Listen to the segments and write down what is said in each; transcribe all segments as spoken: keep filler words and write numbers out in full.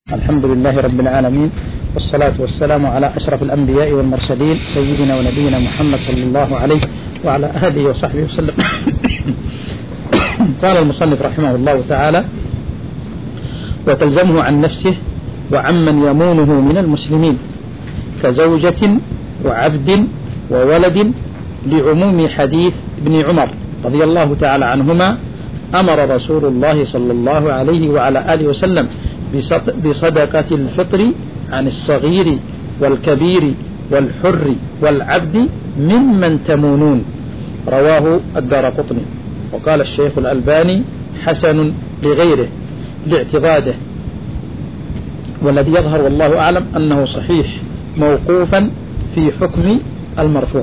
الحمد لله رب العالمين، والصلاة والسلام على أشرف الأنبياء والمرسلين سيدنا ونبينا محمد صلى الله عليه وعلى آله وصحبه وسلم. قال المصنف رحمه الله تعالى: وتلزمه عن نفسه وعمن يمونه من المسلمين كزوجة وعبد وولد، لعموم حديث ابن عمر رضي الله تعالى عنهما: أمر رسول الله صلى الله عليه وعلى آله وسلم بصدقة الفطر عن الصغير والكبير والحر والعبد ممن تمونون. رواه الدارقطني. وقال الشيخ الألباني: حسن لغيره لاعتضاده، والذي يظهر والله أعلم أنه صحيح موقوفا في حكم المرفوع.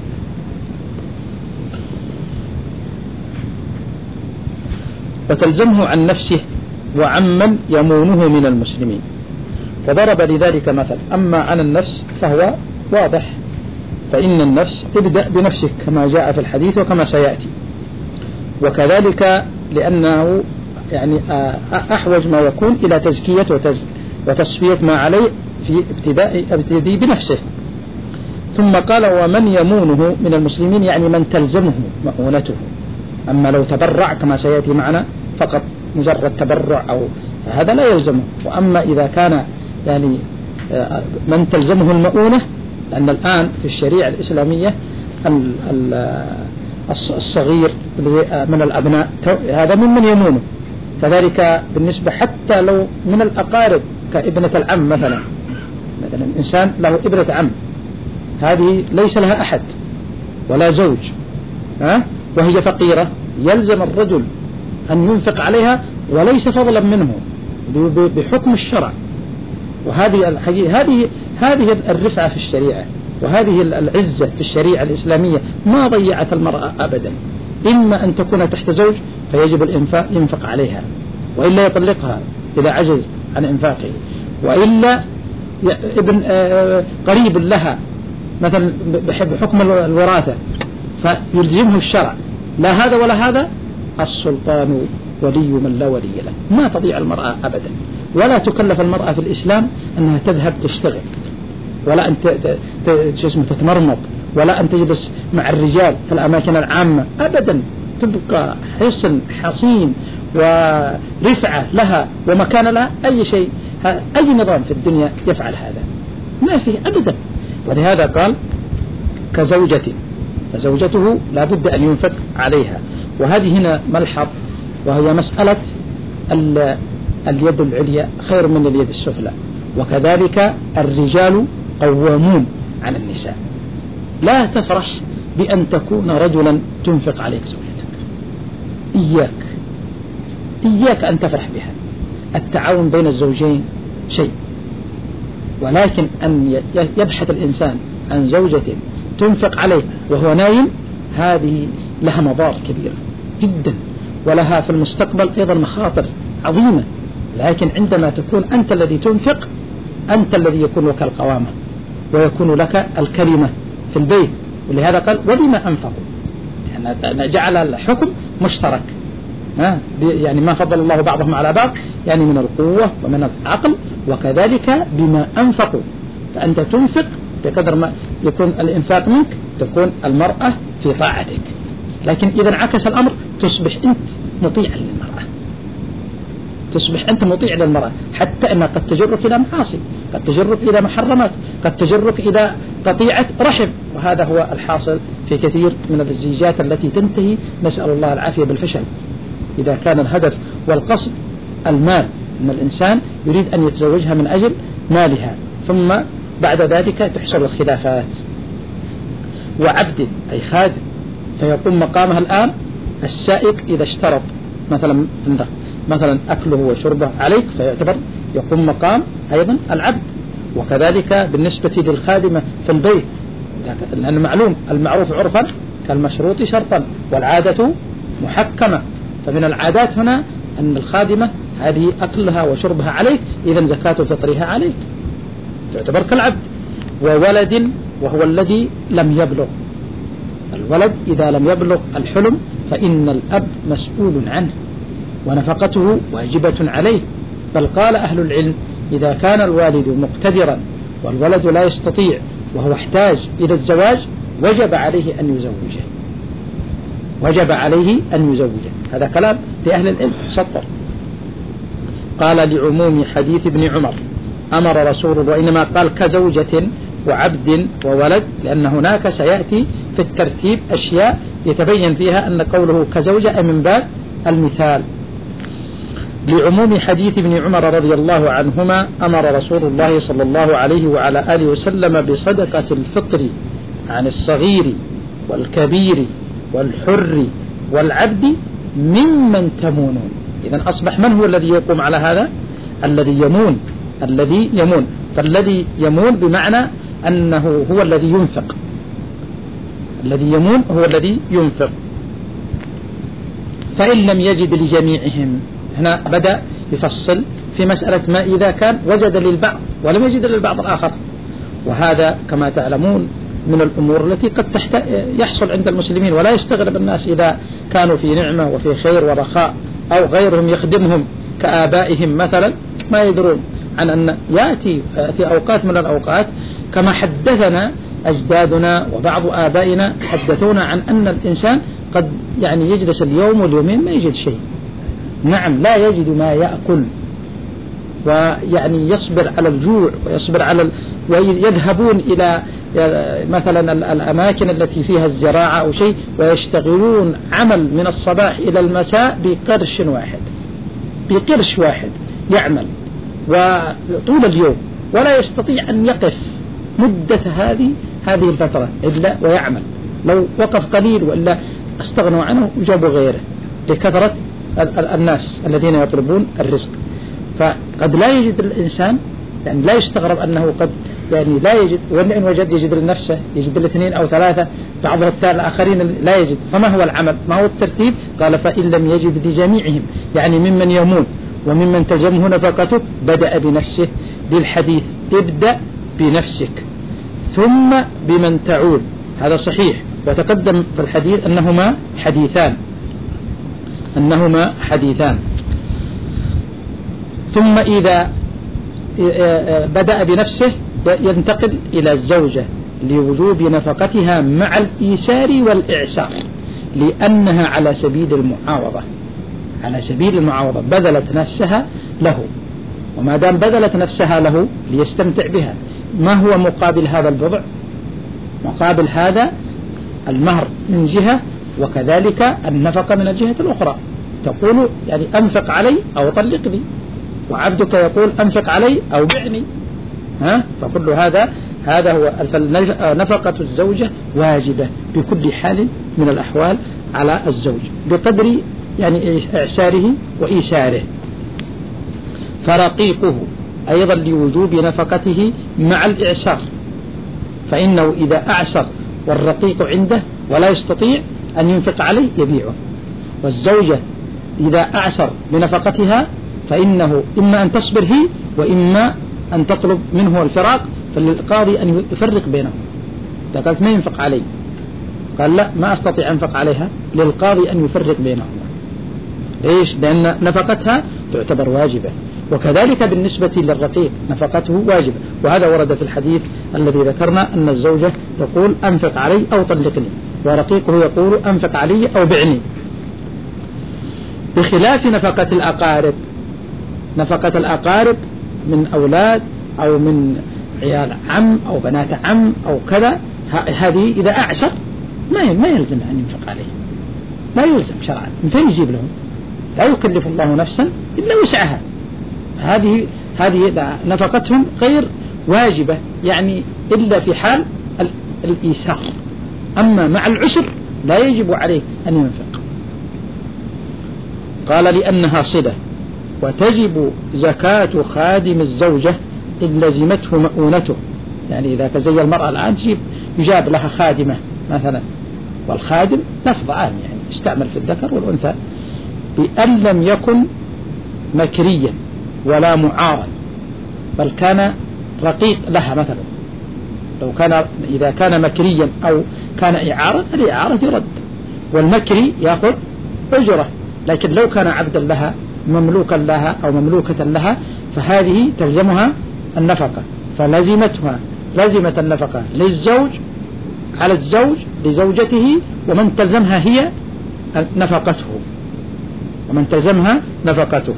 وتلزمه عن نفسه وعمن يمونه من المسلمين، وضرب لذلك مثل. أما عن النفس فهو واضح، فإن النفس ابدأ بنفسك كما جاء في الحديث وكما سيأتي، وكذلك لأنه يعني أحوج ما يكون إلى تزكية وتصفية ما عليه في ابتداء ابتدي بنفسه. ثم قال: ومن يمونه من المسلمين، يعني من تلزمه مؤونته. أما لو تبرع كما سيأتي معنا فقط مجرد تبرع أو هذا لا يلزمه. وأما إذا كان يعني من تلزمه المؤونة، لأن الآن في الشريعة الإسلامية الصغير من الأبناء هذا ممن يمونه، كذلك بالنسبة حتى لو من الأقارب كابنة العم مثلا. مثلا إنسان له ابنة عم، هذه ليس لها أحد ولا زوج، ها؟ وهي فقيرة، يلزم الرجل أن ينفق عليها وليس فضلا منه بحكم الشرع. وهذه هذه هذه الرفعة في الشريعة، وهذه العزة في الشريعة الإسلامية ما ضيعت المرأة أبدا. إما أن تكون تحت زوج فيجب الإنفاق ينفق عليها، وإلا يطلقها إذا عجز عن إنفاقه، وإلا ابن قريب لها مثلا بحكم الوراثة فيلزمه الشرع. لا هذا ولا هذا، السلطان ولي من لا ولي له. ما تضيع المرأة أبدا، ولا تكلف المرأة في الإسلام أنها تذهب تشتغل، ولا أن تتمرمط، ولا أن تجلس مع الرجال في الأماكن العامة أبدا. تبقى حصن حصين ورفعة لها ومكان لها. أي شيء، أي نظام في الدنيا يفعل هذا ما فيه أبدا. ولهذا قال: كزوجة، فزوجته لا بد أن ينفق عليها. وهذه هنا ملحظ، وهي مسألة اليد العليا خير من اليد السفلى، وكذلك الرجال قوامون على النساء. لا تفرح بأن تكون رجلا تنفق عليك زوجتك، إياك إياك أن تفرح بها. التعاون بين الزوجين شيء، ولكن أن يبحث الإنسان عن زوجة تنفق عليه وهو نايم، هذه لها مضار كبيرة جدا، ولها في المستقبل أيضا مخاطر عظيمة. لكن عندما تكون أنت الذي تنفق، أنت الذي يكون لك القوامة ويكون لك الكلمة في البيت. ولهذا قال: وبما أنفقوا، يعني جعل الحكم مشترك، يعني ما فضل الله بعضهم على بعض، يعني من القوة ومن العقل، وكذلك بما أنفقوا. فأنت تنفق بقدر ما يكون الإنفاق منك، تكون المرأة في طاعتك. لكن إذا انعكس الأمر تصبح أنت مطيع للمرأة، تصبح أنت مطيع للمرأة، حتى أنها قد تجرك إلى معاصي، قد تجرك إلى محرمات، قد تجرك إلى قطيعة رحم. وهذا هو الحاصل في كثير من الزيجات التي تنتهي، نسأل الله العافية، بالفشل. إذا كان الهدف والقصد المال، أن الإنسان يريد أن يتزوجها من أجل مالها، ثم بعد ذلك تحصل الخلافات. وعبد أي خادم، فيقوم مقامها الآن السائق إذا اشترط مثلا مثلا أكله وشربه عليك، فيعتبر يقوم مقام أيضا العبد. وكذلك بالنسبة للخادمة في البيت، لأن معلوم المعروف عرفا كالمشروط شرطا، والعادة محكمة. فمن العادات هنا أن الخادمة هذه أكلها وشربها عليك، إذن زكاة فطرها عليك، تعتبر كالعبد. وولد، وهو الذي لم يبلغ. الولد إذا لم يبلغ الحلم فإن الأب مسؤول عنه، ونفقته واجبة عليه. بل قال أهل العلم: إذا كان الوالد مقتدرا والولد لا يستطيع وهو احتاج إلى الزواج وجب عليه أن يزوجه، وجب عليه أن يزوجه. هذا كلام لأهل العلم سطر. قال لعموم حديث ابن عمر أمر رسول الله، وإنما قال كزوجة وعبد وولد، لأن هناك سيأتي في الترتيب أشياء يتبين فيها أن قوله كزوجة من باب المثال. لعموم حديث ابن عمر رضي الله عنهما أمر رسول الله صلى الله عليه وعلى آله وسلم بصدقة الفطر عن الصغير والكبير والحر والعبد ممن تمونون. إذن أصبح من هو الذي يقوم على هذا؟ الذي يمون، الذي يمون. فالذي يمون بمعنى أنه هو الذي ينفق، الذي يمون هو الذي ينفق. فإن لم يجد لجميعهم، هنا بدأ يفصل في مسألة ما إذا كان وجد للبعض ولم يجد للبعض الآخر، وهذا كما تعلمون من الأمور التي قد يحصل عند المسلمين، ولا يستغرب الناس إذا كانوا في نعمة وفي خير ورخاء أو غيرهم يخدمهم كآبائهم مثلا، ما يدرون عن أن يأتي في أوقات من الأوقات كما حدثنا أجدادنا وبعض آبائنا حدثونا عن أن الإنسان قد يعني يجلس اليوم واليومين ما يجد شيء. نعم، لا يجد ما يأكل، ويعني يصبر على الجوع ويصبر على ال... ويذهبون إلى مثلا الأماكن التي فيها الزراعة أو شيء ويشتغلون عمل من الصباح إلى المساء بقرش واحد، بقرش واحد يعمل وطول اليوم، ولا يستطيع أن يقف مدة هذه هذه الفترة إلا ويعمل. لو وقف قليل وإلا استغنوا عنه وجابوا غيره لكثرة الناس الذين يطلبون الرزق. فقد لا يجد الإنسان، يعني لا يستغرب أنه قد يعني لا يجد، وإن وجد يجد لنفسه، يجد الاثنين أو ثلاثة، بعض الآخرين لا يجد. فما هو العمل؟ ما هو الترتيب؟ قال فإن لم يجد لجميعهم، يعني ممن يمون وممن تلزمه نفقته بدأ بنفسه. بالحديث ابدأ بنفسك ثم بمن تعول، هذا صحيح، وتقدم في الحديث أنهما حديثان، أنهما حديثان. ثم إذا بدأ بنفسه ينتقل إلى الزوجة لوجوب نفقتها مع الإيسار والإعسار، لأنها على سبيل المعاوضة، على سبيل المعاوضة بذلت نفسها له، وما دام بذلت نفسها له ليستمتع بها، ما هو مقابل هذا البضع؟ مقابل هذا المهر من جهة، وكذلك النفقة من الجهة الأخرى. تقول يعني أنفق علي أو طلقني، وعبدك يقول أنفق علي أو بعني، ها؟ فكل هذا هذا هو نفقة الزوجة واجبة بكل حال من الأحوال على الزوج بقدر يعني إعساره وإيساره. فرقيقه أيضا لوجوب نفقته مع الإعسار، فإنه إذا أعسر والرقيق عنده ولا يستطيع أن ينفق عليه يبيعه. والزوجة إذا أعسر بنفقتها فإنه إما أن تصبر هي وإما أن تطلب منه الفراق، فللقاضي أن يفرق بينهم. قالت ما ينفق علي، قال لا ما أستطيع أنفق عليها، للقاضي أن يفرق بينهم. ليش؟ لأن نفقتها تعتبر واجبة، وكذلك بالنسبة للرقيق نفقته واجبة. وهذا ورد في الحديث الذي ذكرنا أن الزوجة تقول أنفق علي أو طلقني، ورقيقه يقول أنفق علي أو بعني، بخلاف نفقة الأقارب. نفقة الأقارب من أولاد أو من عيال عم أو بنات عم أو كذا، هذه إذا أعسر ما ما يلزم أن ينفق عليه، لا يلزم شرعا. من فين يجيب لهم؟ لا يكلف الله نفسا إلا وسعها. هذه هذه نفقتهم غير واجبة، يعني إلا في حال الإيسار. أما مع العسر لا يجب عليه أن ينفق. قال لأنها صلة، وتجب زكاة خادم الزوجة إن لزمته مؤونته. يعني إذا زي المرأة الآن تجيب يجاب لها خادمة مثلا، والخادم لفظ عام يعني يستعمل في الذكر والأنثى، بأن لم يكن مكريا ولا معارا، بل كان رقيق لها مثلا. لو كان إذا كان مكريا أو كان إعارة، الإعارة يرد، والمكري يأخذ أجرة. لكن لو كان عبدا لها مملوكا لها أو مملوكة لها فهذه تلزمها النفقة، فلزمتها لزمت النفقة للزوج على الزوج لزوجته، ومن تلزمها هي نفقته ومن تلزمها نفقته.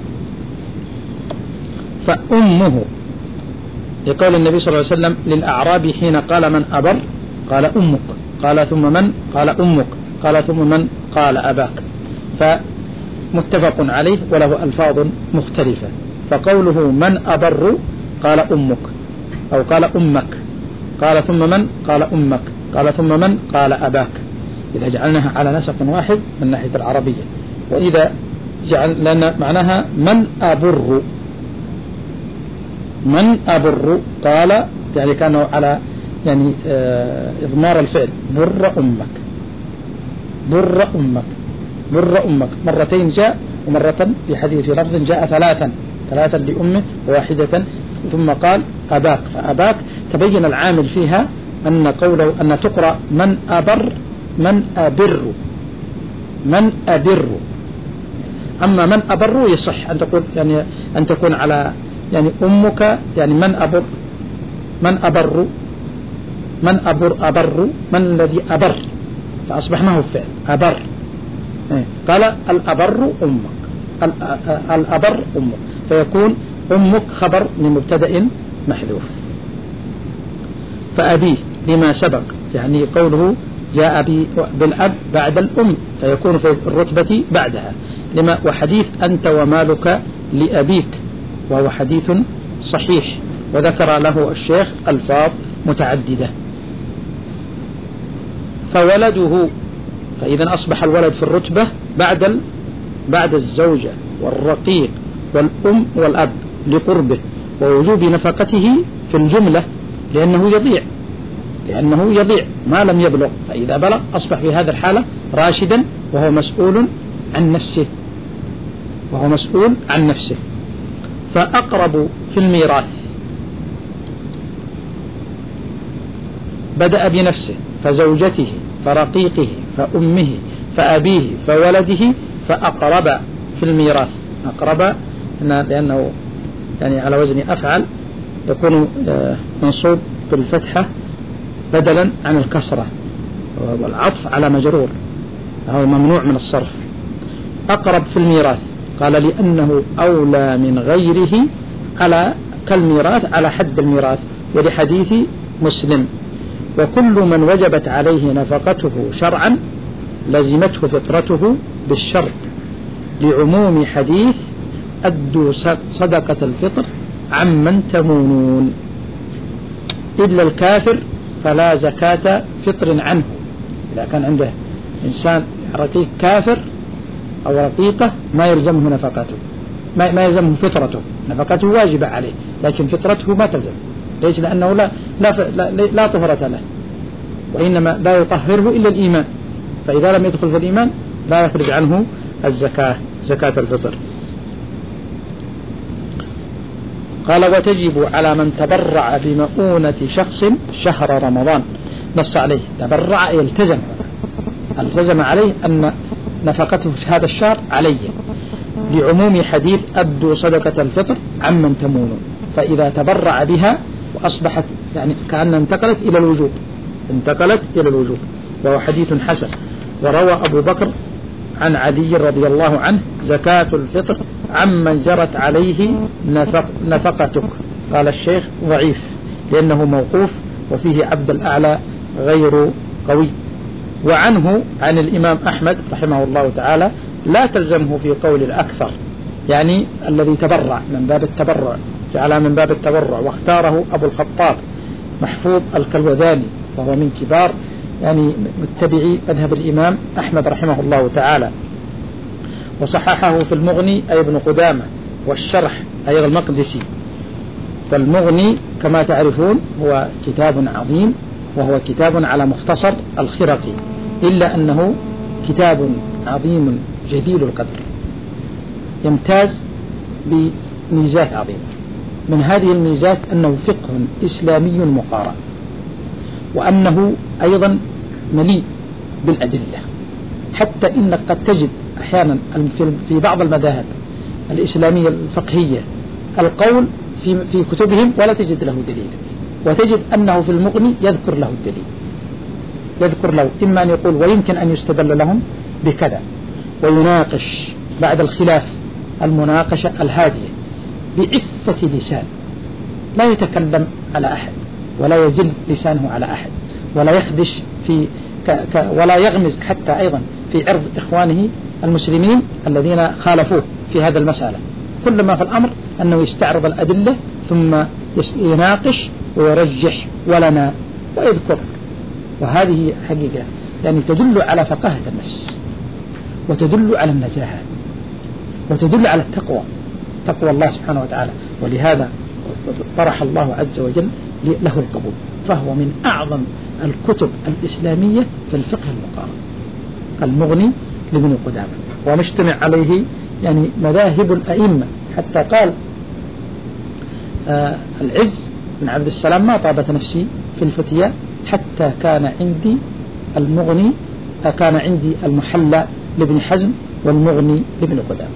فأمه لقول النبي صلى الله عليه وسلم للأعرابي حين قال من أبر قال أمك، قال ثم من قال أمك، قال ثم من قال أباك، فمتفق عليه وله ألفاظ مختلفة. فقوله من أبر قال أمك أو قال أمك، قال ثم من قال أمك، قال ثم من قال أباك، إذا جعلناها على نسق واحد من ناحية العربية. وإذا جعل لنا معناها من أبر من أبر قال يعني كانوا على يعني إضمار الفعل بر أمك بر أمك بر أمك مرتين جاء، ومرة في حديث في لفظ جاء ثلاثا ثلاثا لأمه وواحدة ثم قال أباك. فأباك تبين العامل فيها أن قوله أن تقرأ من أبر من أبر من أبر. أما من أبر يصح أن تقول يعني أن تكون على يعني أمك يعني من أبر من أبر من أبر أبر من الذي أبر، فأصبح ما هو فعل أبر. قال الأبر أمك الأبر أمك، فيكون أمك خبر لمبتدأ محذوف. فأبيه لما سبق يعني قوله جاء بالأب بعد الأم، فيكون في الرتبة بعدها لما. وحديث أنت ومالك لأبيك وهو حديث صحيح، وذكر له الشيخ ألفاظ متعددة. فولده، فإذا أصبح الولد في الرتبة بعد بعد الزوجة والرقيق والأم والأب لقربه ووجوب نفقته في الجملة، لأنه يضيع لأنه يضيع ما لم يبلغ. فإذا بلغ أصبح في هذه الحالة راشدا وهو مسؤول عن نفسه وهو مسؤول عن نفسه. فأقرب في الميراث بدأ بنفسه فزوجته فرقيقه فأمه فأبيه فولده، فأقرب في الميراث. أقرب لأنه يعني على وزن أفعل يكون منصوب بالفتحة بدلا عن الكسرة، والعطف على مجرور هو ممنوع من الصرف. أقرب في الميراث قال لأنه أولى من غيره على كالميراث على حد الميراث، ولحديث مسلم وكل من وجبت عليه نفقته شرعا لزمته فطرته بالشرط، لعموم حديث أدوا صدقة الفطر عمن تمونون، إلا الكافر فلا زكاة فطر عنه. إذا كان عنده إنسان رقيق كافر أو رقيقة ما يلزمه نفقته ما, ما يلزمه فطرته، نفقته واجبة عليه لكن فطرته ما تلزم. ليش؟ لأنه لا, لا, لا, لا طهرة له، وإنما لا يطهره إلا الإيمان، فإذا لم يدخل في الإيمان لا يخرج عنه الزكاة زكاة الفطر. قال وتجب على من تبرع بمؤونة شخص شهر رمضان، نص عليه تبرع يلتزم التزم عليه أن نفقته في هذا الشهر عليه، لعموم حديث أدوا صدقة الفطر عمن تمونون. فإذا تبرع بها وأصبحت يعني كأنها انتقلت إلى الوجوب انتقلت إلى الوجوب وهو حديث حسن. وروى أبو بكر عن علي رضي الله عنه زكاة الفطر عمن جرت عليه نفق نفقتك. قال الشيخ ضعيف لأنه موقوف وفيه عبد الأعلى غير قوي. وعنه عن الإمام أحمد رحمه الله تعالى لا تلزمه في قول الأكثر، يعني الذي تبرع من باب التبرع جعل من باب التبرع، واختاره أبو الخطاب محفوظ الكلوذاني وهو من كبار يعني متبعي مذهب الإمام أحمد رحمه الله تعالى. وصححه في المغني أي ابن قدامة، والشرح أي المقدسي. فالمغني كما تعرفون هو كتاب عظيم وهو كتاب على مختصر الخرقي، إلا أنه كتاب عظيم جديد القدر يمتاز بميزات عظيمة. من هذه الميزات أنه فقه إسلامي مقارن، وأنه أيضا مليء بالأدلة، حتى إنك قد تجد أحيانا في بعض المذاهب الإسلامية الفقهية القول في في كتبهم ولا تجد له دليل، وتجد أنه في المغني يذكر له الدليل، يذكر له إما أن يقول ويمكن أن يستدل لهم بكذا، ويناقش بعد الخلاف المناقشة الهادية بعفة لسان، لا يتكلم على أحد ولا يزل لسانه على أحد ولا يخدش في ك ك ولا يغمز حتى أيضا في عرض إخوانه المسلمين الذين خالفوه في هذا المسألة. كل ما في الأمر أنه يستعرض الأدلة ثم يناقش ويرجح ولنا ويذكر، وهذه حقيقة يعني تدل على فقاهة النفس، وتدل على النزاهة، وتدل على التقوى، تقوى الله سبحانه وتعالى. ولهذا طرح الله عز وجل له القبول، فهو من أعظم الكتب الإسلامية في الفقه المقارن، المغني لابن قدامة، ومجتمع عليه يعني مذاهب الأئمة. حتى قال آه العز بن عبد السلام ما طابت نفسي في الفتية حتى كان عندي المغني كان عندي المحلى لابن حزم والمغني لابن قدامة،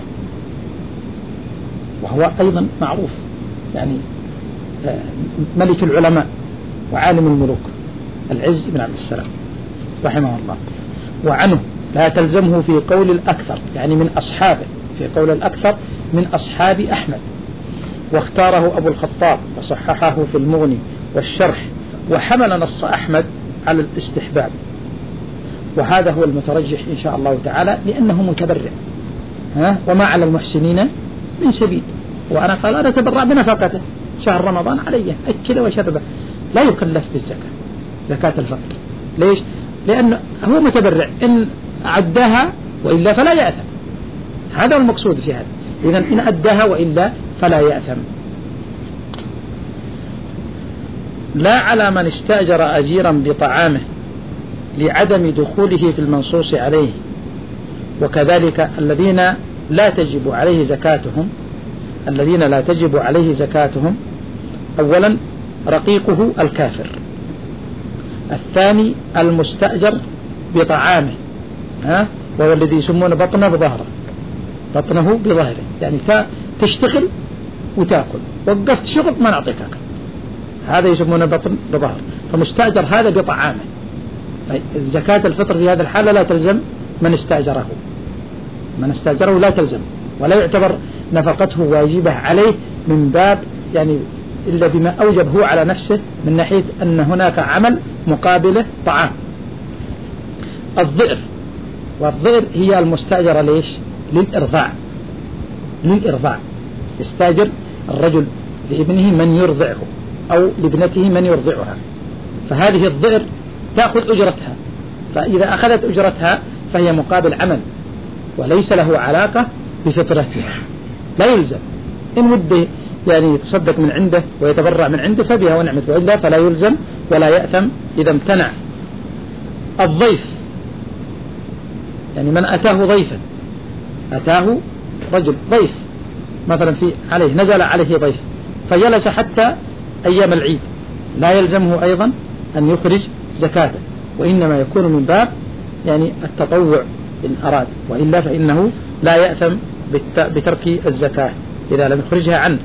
وهو أيضا معروف يعني آه ملك العلماء وعالم الملوك العز بن عبد السلام رحمه الله. وعنه لا تلزمه في قول الأكثر، يعني من أصحابه، في قول الأكثر من أصحاب أحمد، واختاره أبو الخطاب وصححه في المغني والشرح، وحمل نص أحمد على الاستحباب، وهذا هو المترجح إن شاء الله تعالى لأنه متبرع، ها وما على المحسنين من سبيل. وأنا قال أنا أتبرع بنفقته شهر رمضان علي أكل وشربه، لا يكلف بالزكاة، زكاة الفطر. ليش؟ لأنه هو متبرع، إن أداها وإلا فلا يأثم، هذا هو المقصود في هذا. إذن إن أداها وإلا فلا يأثم. لا على من استأجر أجيرا بطعامه لعدم دخوله في المنصوص عليه، وكذلك الذين لا تجب عليه زكاتهم الذين لا تجب عليه زكاتهم أولا رقيقه الكافر، الثاني المستأجر بطعامه، ها وهو الذي يسمونه بطنه بظهره، بطنه بظهره، يعني تشتغل وتأكل، وقفت شغل ما نعطيك أكل، هذا يسمونه بطن بظهر، فمستأجر هذا بطعامه. زكاة الفطر في هذا الحالة لا تلزم من استأجره، من استأجره لا تلزم، ولا يعتبر نفقته واجبة عليه من باب يعني إلا بما أوجب هو على نفسه من ناحية أن هناك عمل مقابله طعام. الضئر، والضئر هي المستأجرة ليش؟ للإرضاع، للإرضاع يستأجر الرجل لابنه من يرضعه أو لابنته من يرضعها، فهذه الضئر تأخذ أجرتها، فإذا أخذت أجرتها فهي مقابل عمل وليس له علاقة بفطرتها، لا يلزم. إن وده يعني يتصدق من عنده ويتبرع من عنده فبها ونعمة، وإلا فلا يلزم ولا يأثم إذا امتنع. الضيف يعني من أتاه ضيفا، أتاه رجل ضيف مثلا في عليه نزل عليه ضيف فجلس حتى أيام العيد، لا يلزمه أيضا أن يخرج زكاته، وإنما يكون من باب يعني التطوع إن أراد، وإلا فإنه لا يأثم بترك الزكاة إذا لم يخرجها عنه.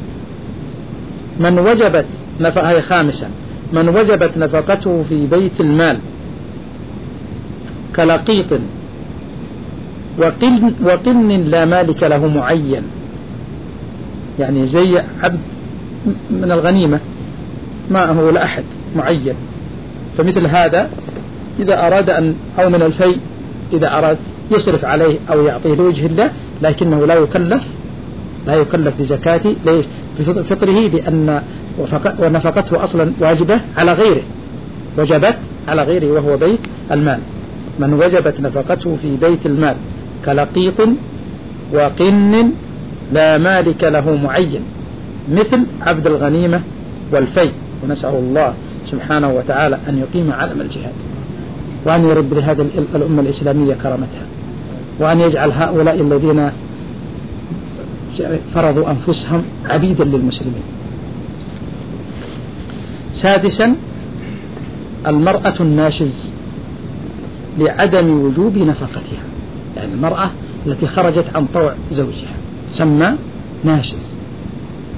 من وجبت نفقه خامسا من وجبت نفقته في بيت المال كلقيط وقن, وقن لا مالك له معين، يعني زي عبد من الغنيمة ما هو لأحد معين، فمثل هذا إذا أراد أن أو من الفي إذا أراد يصرف عليه أو يعطيه لوجه الله، لكنه لا يكلف لا يكلف بزكاة ليش؟ بفطره، لأن ونفقته أصلا واجبة على غيره، وجبت على غيره وهو بيت المال. من وجبت نفقته في بيت المال كلقيط وقن لا مالك له معين، مثل عبد الغنيمة والفي. ونسأل الله سبحانه وتعالى أن يقيم علم الجهاد، وأن يرد لهذه الأمة الإسلامية كرامتها، وأن يجعل هؤلاء الذين فرضوا أنفسهم عبيدا للمسلمين. سادسا المرأة الناشز لعدم وجوب نفقتها، يعني المرأة التي خرجت عن طوع زوجها سمى ناشز،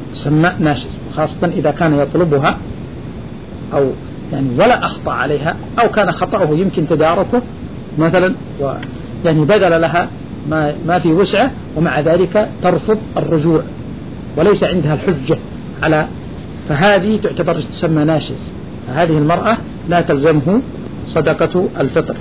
تسمى ناشز، خاصة إذا كان يطلبها أو يعني ولا أخطأ عليها، أو كان خطأه يمكن تداركه مثلا، ويعني بدل لها ما ما في وسعه، ومع ذلك ترفض الرجوع وليس عندها الحجة على، فهذه تعتبر تسمى ناشز. فهذه المرأة لا تلزمه صدقة الفطر.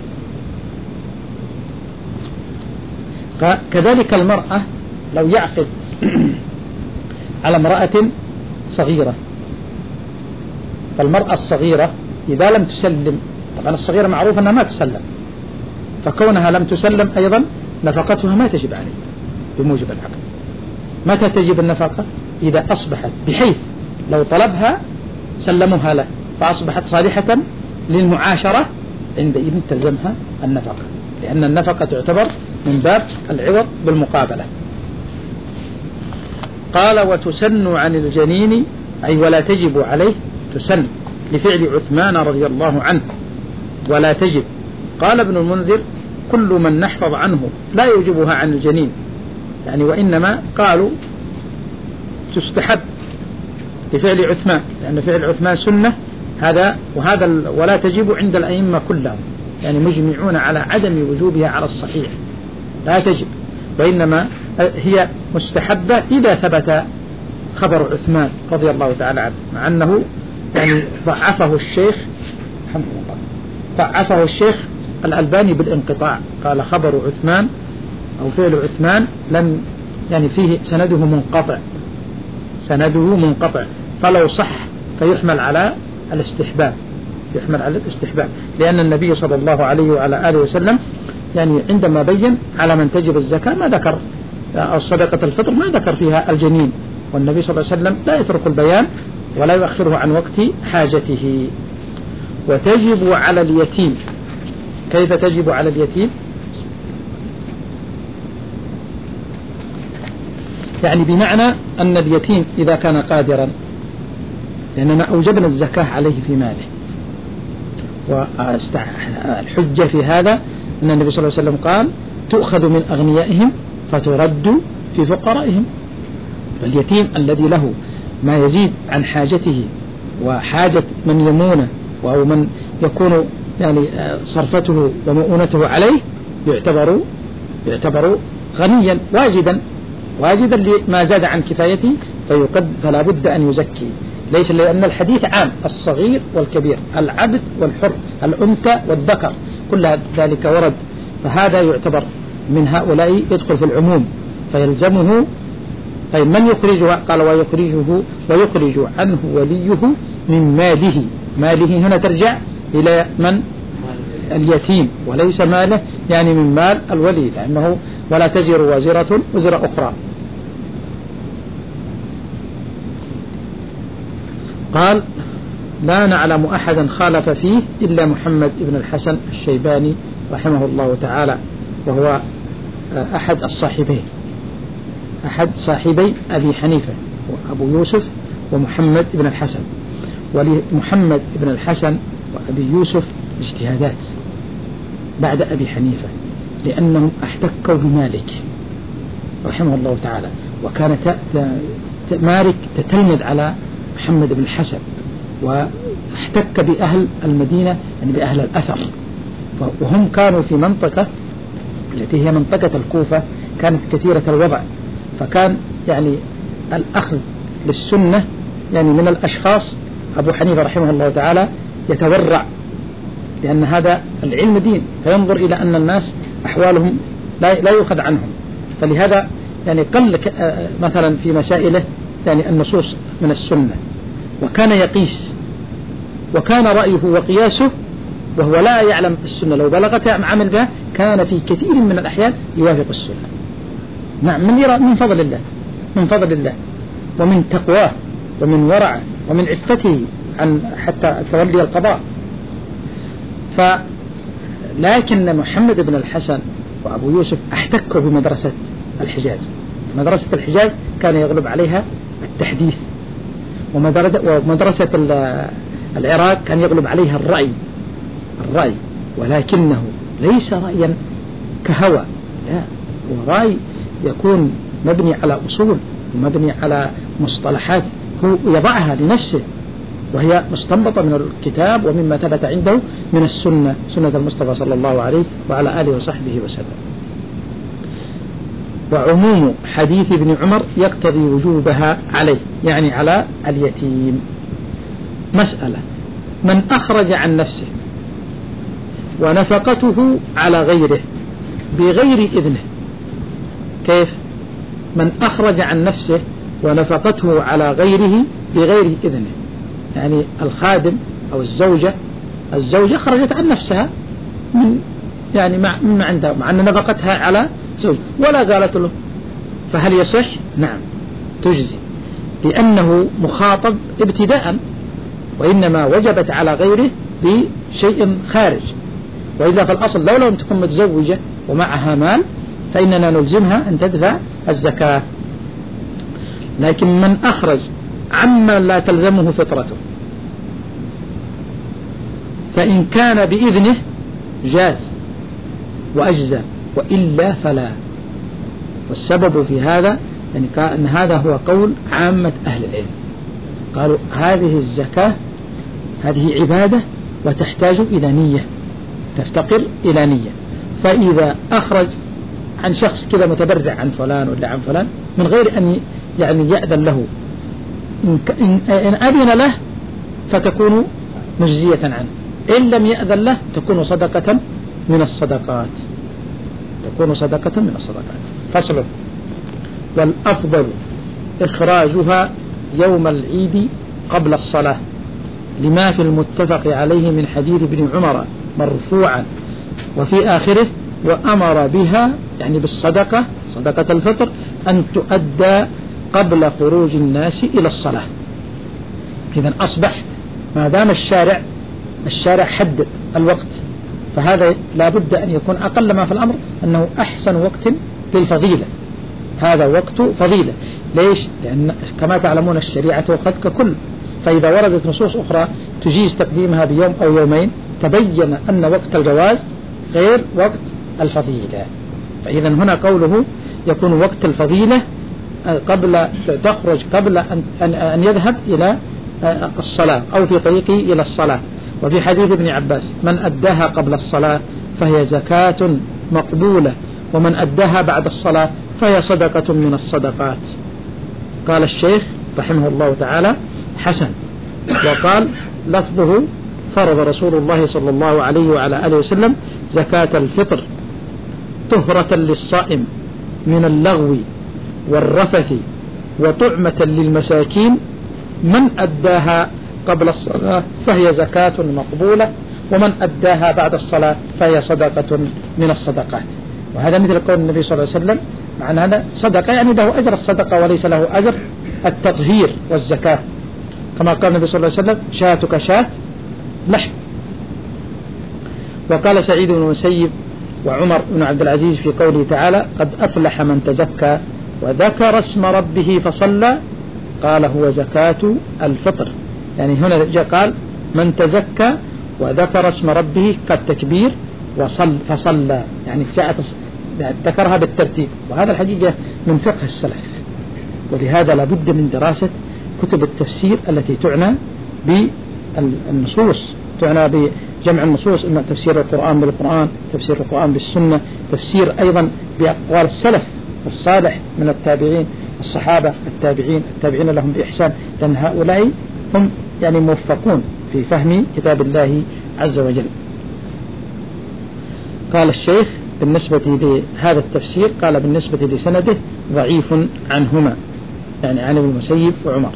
كذلك المرأة لو يعقد على امرأة صغيرة، فالمرأة الصغيرة إذا لم تسلم، طبعا الصغيرة معروف أنها ما تسلم، فكونها لم تسلم أيضا نفقتها ما تجب عليه بموجب العقد. متى تجب النفقة؟ إذا أصبحت بحيث لو طلبها سلموها له فأصبحت صالحة للمعاشرة، عندئذ تلزمها النفقة، لأن النفقة تعتبر من باب العوض بالمقابلة. قال وتسن عن الجنين، أي ولا تجب عليه، تسن لفعل عثمان رضي الله عنه ولا تجب. قال ابن المنذر كل من نحفظ عنه لا يوجبها عن الجنين، يعني وإنما قالوا تستحب لفعل عثمان، لأن فعل عثمان سنة، هذا وهذا ولا تجب عند الأئمة كلهم، يعني مجمعون على عدم وجوبها على الصحيح، لا تجب، وإنما هي مستحبة إذا ثبت خبر عثمان رضي الله تعالى عنه، مع أنه يعني ضعفه الشيخ الحمد لله ضعفه الشيخ الألباني بالانقطاع، قال خبر عثمان أو فعل عثمان لم يعني فيه سنده منقطع، سنده منقطع، فلو صح فيحمل على الاستحباب، يحمل على الاستحباب، لأن النبي صلى الله عليه وعلى آله وسلم يعني عندما بين على من تجب الزكاة ما ذكر الصدقة الفطر، ما ذكر فيها الجنين، والنبي صلى الله عليه وسلم لا يترك البيان ولا يؤخره عن وقت حاجته. وتجب على اليتيم، كيف تجب على اليتيم؟ يعني بمعنى أن اليتيم إذا كان قادرا، لأننا أوجبنا الزكاة عليه في ماله، والحجة في هذا أن النبي صلى الله عليه وسلم قال تؤخذ من أغنيائهم فترد في فقرائهم. فاليتيم الذي له ما يزيد عن حاجته وحاجة من يمونه أو من يكون يعني صرفته ومؤونته عليه يعتبر يعتبر غنيا واجدا واجدا لما زاد عن كفايته، فيقد فلا بد أن يزكي، ليس لأن الحديث عام، الصغير والكبير، العبد والحر، الأنثى والذكر، كل ذلك ورد، فهذا يعتبر من هؤلاء يدخل في العموم، فيلزمه. طيب من يخرجها؟ قال ويخرجه ويخرج عنه وليه من ماله، ماله هنا ترجع إلى من؟ اليتيم، وليس ماله يعني من مال الولي، لأنه ولا تزر وازرة وزر أخرى. قال لا نعلم أحدا خالف فيه إلا محمد بن الحسن الشيباني رحمه الله تعالى، وهو أحد الصاحبين، أحد صاحبي أبي حنيفة وأبو يوسف ومحمد بن الحسن. ولمحمد بن الحسن وأبي يوسف اجتهادات بعد أبي حنيفة، لأنهم احتكوا بمالك رحمه الله تعالى، وكان مالك تتلمذ على محمد بن الحسن، واحتك بأهل المدينة يعني بأهل الأثر، وهم كانوا في منطقة التي هي منطقة الكوفة، كانت كثيرة الوضع، فكان يعني الأخذ للسنة يعني من الأشخاص أبو حنيفة رحمه الله تعالى يتورع، لأن هذا العلم دين، فينظر إلى أن الناس أحوالهم لا, لا يؤخذ عنهم، فلهذا يعني قل مثلا في مسائله يعني النصوص من السنة، وكان يقيس، وكان رأيه وقياسه وهو لا يعلم السنة لو بلغت عمل بها كان في كثير من الأحيان يوافق السنة. نعم، من يرى من فضل الله، من فضل الله ومن تقواه ومن ورعه ومن عفته عن حتى تولي القضاء. فلكن محمد بن الحسن وأبو يوسف احتكوا بمدرسة الحجاز، مدرسة الحجاز كان يغلب عليها التحديث، ومدرسة العراق كان يغلب عليها الرأي الرأي ولكنه ليس رأيا كهوى، لا، هو رأي يكون مبني على أصول مبني على مصطلحات هو يضعها لنفسه، وهي مستنبطة من الكتاب ومما ثبت عنده من السنة، سنة المصطفى صلى الله عليه وعلى آله وصحبه وسلم. وعموم حديث ابن عمر يقتضي وجوبها عليه، يعني على اليتيم. مسألة: من أخرج عن نفسه ونفقته على غيره بغير إذنه، كيف؟ من أخرج عن نفسه ونفقته على غيره بغير إذنه، يعني الخادم أو الزوجة الزوجة خرجت عن نفسها من يعني مع ما عندها، مع أن نفقتها على زوج ولا قالت له، فهل يصح؟ نعم تجزي، لأنه مخاطب ابتداء، وإنما وجبت على غيره بشيء خارج. وإذا في الأصل لو لم تكن متزوجة ومعها مال فإننا نلزمها أن تدفع الزكاة. لكن من أخرج عما لا تلزمه فطرته فإن كان بإذنه جاز وأجزى، وإلا فلا. والسبب في هذا يعني أن هذا هو قول عامة أهل العلم، قالوا هذه الزكاة هذه عبادة وتحتاج إلى نية، تفتقر إلى نية. فإذا أخرج عن شخص كذا متبرع عن فلان ولا عن فلان من غير أن يعني يأذن له، إن أذن له فتكون مجزية عنه، إن لم يأذن له تكون صدقة من الصدقات، تكون صدقة من الصدقات. فصل: والأفضل إخراجها يوم العيد قبل الصلاة، لما في المتفق عليه من حديث ابن عمر مرفوعا، وفي آخره: وأمر بها يعني بالصدقة صدقة الفطر أن تؤدى قبل خروج الناس إلى الصلاة. إذن أصبح ما دام الشارع الشارع حدد الوقت، فهذا لا بد أن يكون أقل ما في الأمر أنه أحسن وقت للفضيلة، هذا وقت فضيلة. ليش؟ لأن كما تعلمون الشريعة وقت ككل، فإذا وردت نصوص أخرى تجيز تقديمها بيوم أو يومين تبين أن وقت الجواز غير وقت الفضيلة. فإذا هنا قوله يكون وقت الفضيلة قبل تخرج قبل أن, أن يذهب إلى الصلاة أو في طريقه إلى الصلاة. وفي حديث ابن عباس: من أداها قبل الصلاة فهي زكاة مقبولة، ومن أداها بعد الصلاة فهي صدقة من الصدقات. قال الشيخ رحمه الله تعالى: حسن. وقال لفظه: فرض رسول الله صلى الله عليه وعلى آله وسلم زكاة الفطر طهرة للصائم من اللغو والرفث وطعمة للمساكين، من أداها قبل الصلاة فهي زكاة مقبولة، ومن أداها بعد الصلاة فهي صدقة من الصدقات. وهذا مثل قول النبي صلى الله عليه وسلم: معنى هذا صدقة يعني له أجر الصدقة وليس له أجر التطهير والزكاة، كما قال النبي صلى الله عليه وسلم: شاتك شات لحم. وقال سعيد بن المسيب وعمر بن عبد العزيز في قوله تعالى: قد أفلح من تزكى وذكر اسم ربه فصلى، قال هو زكاة الفطر. يعني هنا جاء قال من تزكى وذكر اسم ربه كالتكبير وصل فصلى، يعني جاءت ذكرها بالترتيب. وهذا الحقيقة من فقه السلف، ولهذا لابد من دراسة كتب التفسير التي تعنى بالنصوص، تعنى بجمع النصوص، إما تفسير القرآن بالقرآن، تفسير القرآن بالسنة، تفسير أيضا بأقوال السلف الصالح من التابعين، الصحابة، التابعين، التابعين لهم بإحسان، لأن هؤلاء هم يعني موفقون في فهم كتاب الله عز وجل. قال الشيخ بالنسبة لهذا التفسير، قال بالنسبة لسنده ضعيف عنهما، يعني عن ابن المسيب وعمر.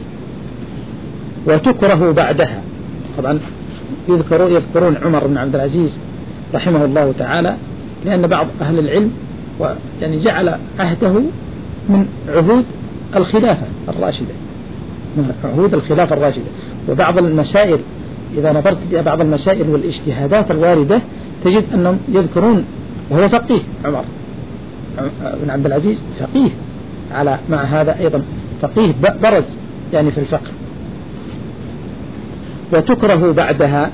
وتكره بعدها، طبعا يذكرون يذكرون عمر بن عبد العزيز رحمه الله تعالى، لأن بعض أهل العلم يعني جعل عهده من عهود الخلافة الراشدة، من عهود الخلافة الراشدة. وبعض المسائل إذا نظرت إلى بعض المسائل والاجتهادات الواردة تجد أنهم يذكرون، وهو فقيه عمر بن عبد العزيز، فقيه على مع هذا أيضا فقيه برز يعني في الفقه. وتكره بعدها،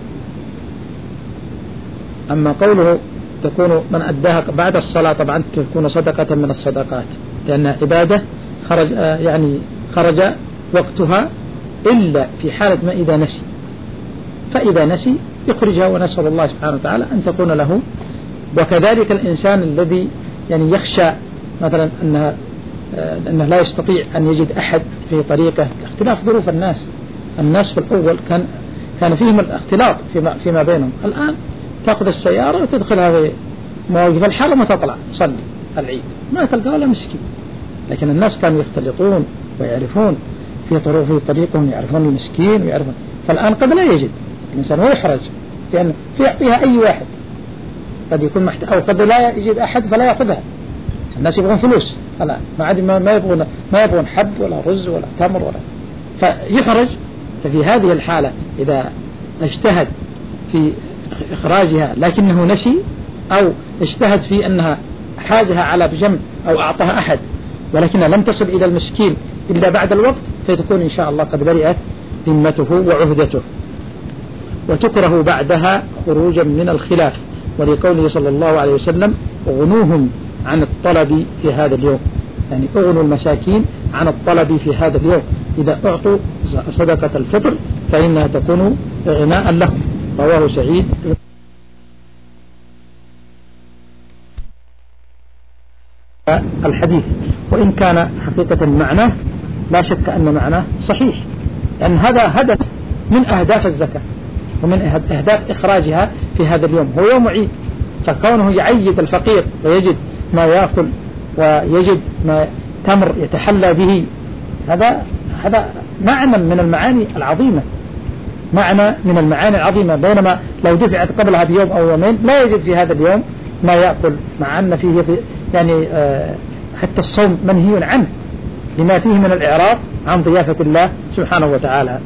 أما قوله تكون من أداها بعد الصلاة طبعا تكون صدقة من الصدقات، لأنها عبادة خرج يعني خرج وقتها إلا في حالة ما إذا نسي، فإذا نسي يخرجها، ونسأل الله سبحانه وتعالى أن تكون له. وكذلك الإنسان الذي يعني يخشى مثلا أنه, أنه لا يستطيع أن يجد أحد في طريقه، اختلاف ظروف الناس. الناس في الأول كان كان فيهم الاختلاط فيما, فيما بينهم. الآن تأخذ السيارة وتدخلها في مواقف الحرم وتطلع تصلي العيد، ما تلقى ولا مسكين. لكن الناس كانوا يختلطون ويعرفون في طرق في طريقهم، يعرفون المسكين ويعرفون. فالآن قد لا يجد الإنسان ويحرج لأن في يعطيها أي واحد، قد يكون محتاج أو قد لا يجد أحد فلا يأخذها. الناس يبغون فلوس الآن، ما عاد ما يبغون ما يبغون حب ولا رز ولا تمر ولا، فيحرج. ففي هذه الحالة إذا اجتهد في إخراجها لكنه نسي، أو اجتهد في أنها حازها على بجنب أو أعطاها أحد ولكنها لم تصل إلى المسكين إلا بعد الوقت، فتكون إن شاء الله قد برئت ذمته وعهدته. وتكره بعدها خروجا من الخلاف، ولقوله صلى الله عليه وسلم غنوهم عن الطلب في هذا اليوم، يعني اغنوا المساكين عن الطلب في هذا اليوم. إذا أعطوا صدقة الفطر فإنها تكون إغناء لهم. رواه سعيد. الحديث وإن كان حقيقة معناه لا شك أن معناه صحيح، لأن هذا هدف من أهداف الزكاة ومن أهداف إخراجها في هذا اليوم، هو يوم عيد. فكونه يعيد الفقير ويجد ما يأكل ويجد ما تمر يتحلى به، هذا هذا معنى من المعاني العظيمة، معنى من المعاني العظيمة. بينما لو دفعت قبلها بيوم أو يومين لا يجد في هذا اليوم ما يأكل، مع أن فيه في يعني آه حتى الصوم منهي عنه لما فيه من الإعراض عن ضيافة الله سبحانه وتعالى.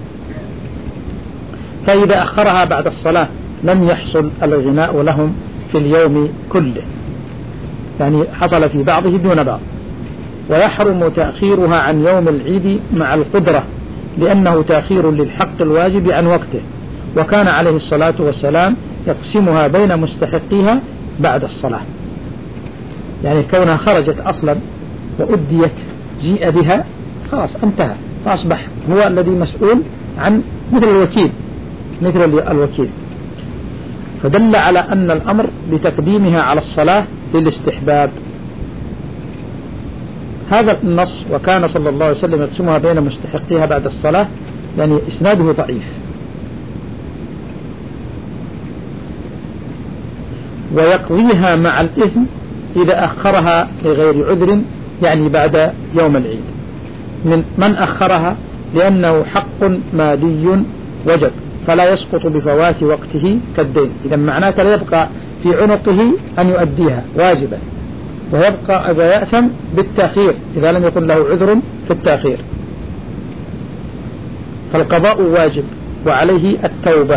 فإذا أخرها بعد الصلاة لم يحصل الغناء لهم في اليوم كله، يعني حصل في بعضه دون بعض. ويحرم تأخيرها عن يوم العيد مع القدرة، لأنه تأخير للحق الواجب عن وقته، وكان عليه الصلاة والسلام يقسمها بين مستحقيها بعد الصلاة. يعني كونها خرجت أصلا وأديت جيء بها خلاص انتهى، فأصبح هو الذي مسؤول عن مثل الوكيل مثل الوكيل فدل على أن الأمر بتقديمها على الصلاة للاستحباب. هذا النص وكان صلى الله عليه وسلم يقسمها بين مستحقيها بعد الصلاة، يعني إسناده ضعيف. ويقضيها مع الإثم إذا أخرها لغير عذر، يعني بعد يوم العيد. من من أخرها لأنه حق مالي وجب فلا يسقط بفوات وقته كالدين. إذا معناه لا يبقى في عنقه أن يؤديها واجبا، ويبقى إذا يأثم بالتأخير إذا لم يكن له عذر في التأخير. فالقضاء واجب وعليه التوبة.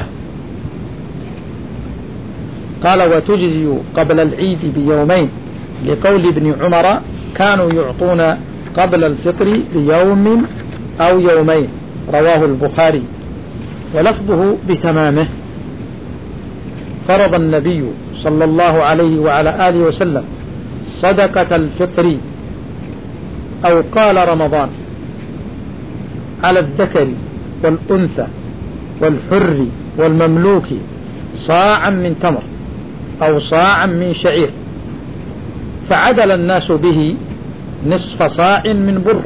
قال وتجزي قبل العيد بيومين، لقول ابن عمر كانوا يعطون قبل الفطر بيوم أو يومين، رواه البخاري. ولفظه بتمامه. فرض النبي صلى الله عليه وعلى آله وسلم صدقة الفطر أو قال رمضان على الذكر والأنثى والحر والمملوك صاعا من تمر أو صاعا من شعير، فعدل الناس به نصف صاع من بر.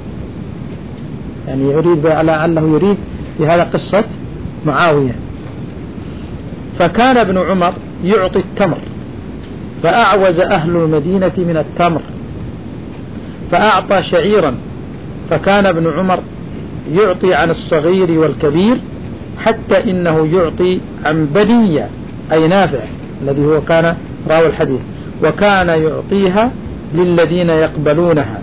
يعني يريد لعله يريد في هذا قصة معاوية. فكان ابن عمر يعطي التمر فأعوز أهل المدينة من التمر فأعطى شعيرا، فكان ابن عمر يعطي عن الصغير والكبير، حتى إنه يعطي عن بنية أي نافع الذي هو كان راوي الحديث، وكان يعطيها للذين يقبلونها.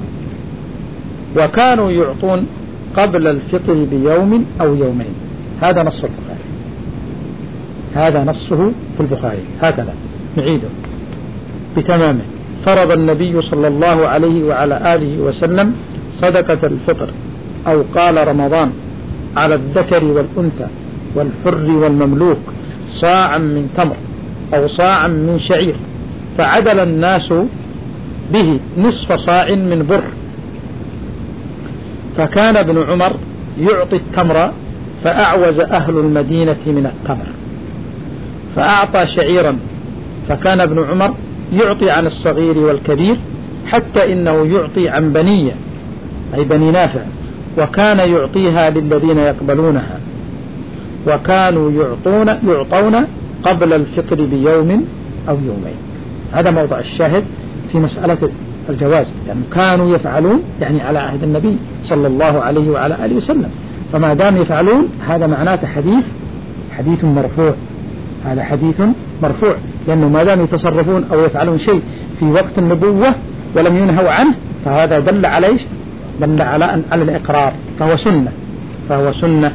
وكانوا يعطون قبل الفطر بيوم أو يومين. هذا نص البخاري، هذا نصه في البخاري هكذا نعيده بتمامه. فرض النبي صلى الله عليه وعلى آله وسلم صدقة الفطر أو قال رمضان على الذكر والأنثى والحر والمملوك صاعا من تمر أو صاعا من شعير، فعدل الناس به نصف صاع من بر. فكان ابن عمر يعطي التمر فأعوز أهل المدينة من التمر، فأعطى شعيرا فكان ابن عمر يعطي عن الصغير والكبير، حتى إنه يعطي عن بنية أي بني نافع، وكان يعطيها للذين يقبلونها، وكانوا يعطون يعطون قبل الفطر بيوم أو يومين. هذا موضع الشاهد في مسألة الجواز، يعني كانوا يفعلون يعني على عهد النبي صلى الله عليه وعلى آله وسلم، فما دام يفعلون هذا معناته حديث حديث مرفوع، هذا حديث مرفوع، لأنه ما دام يتصرفون أو يفعلون شيء في وقت النبوة ولم ينهوا عنه فهذا دل عليه دل على أن على الإقرار، فهو سنة فهو سنة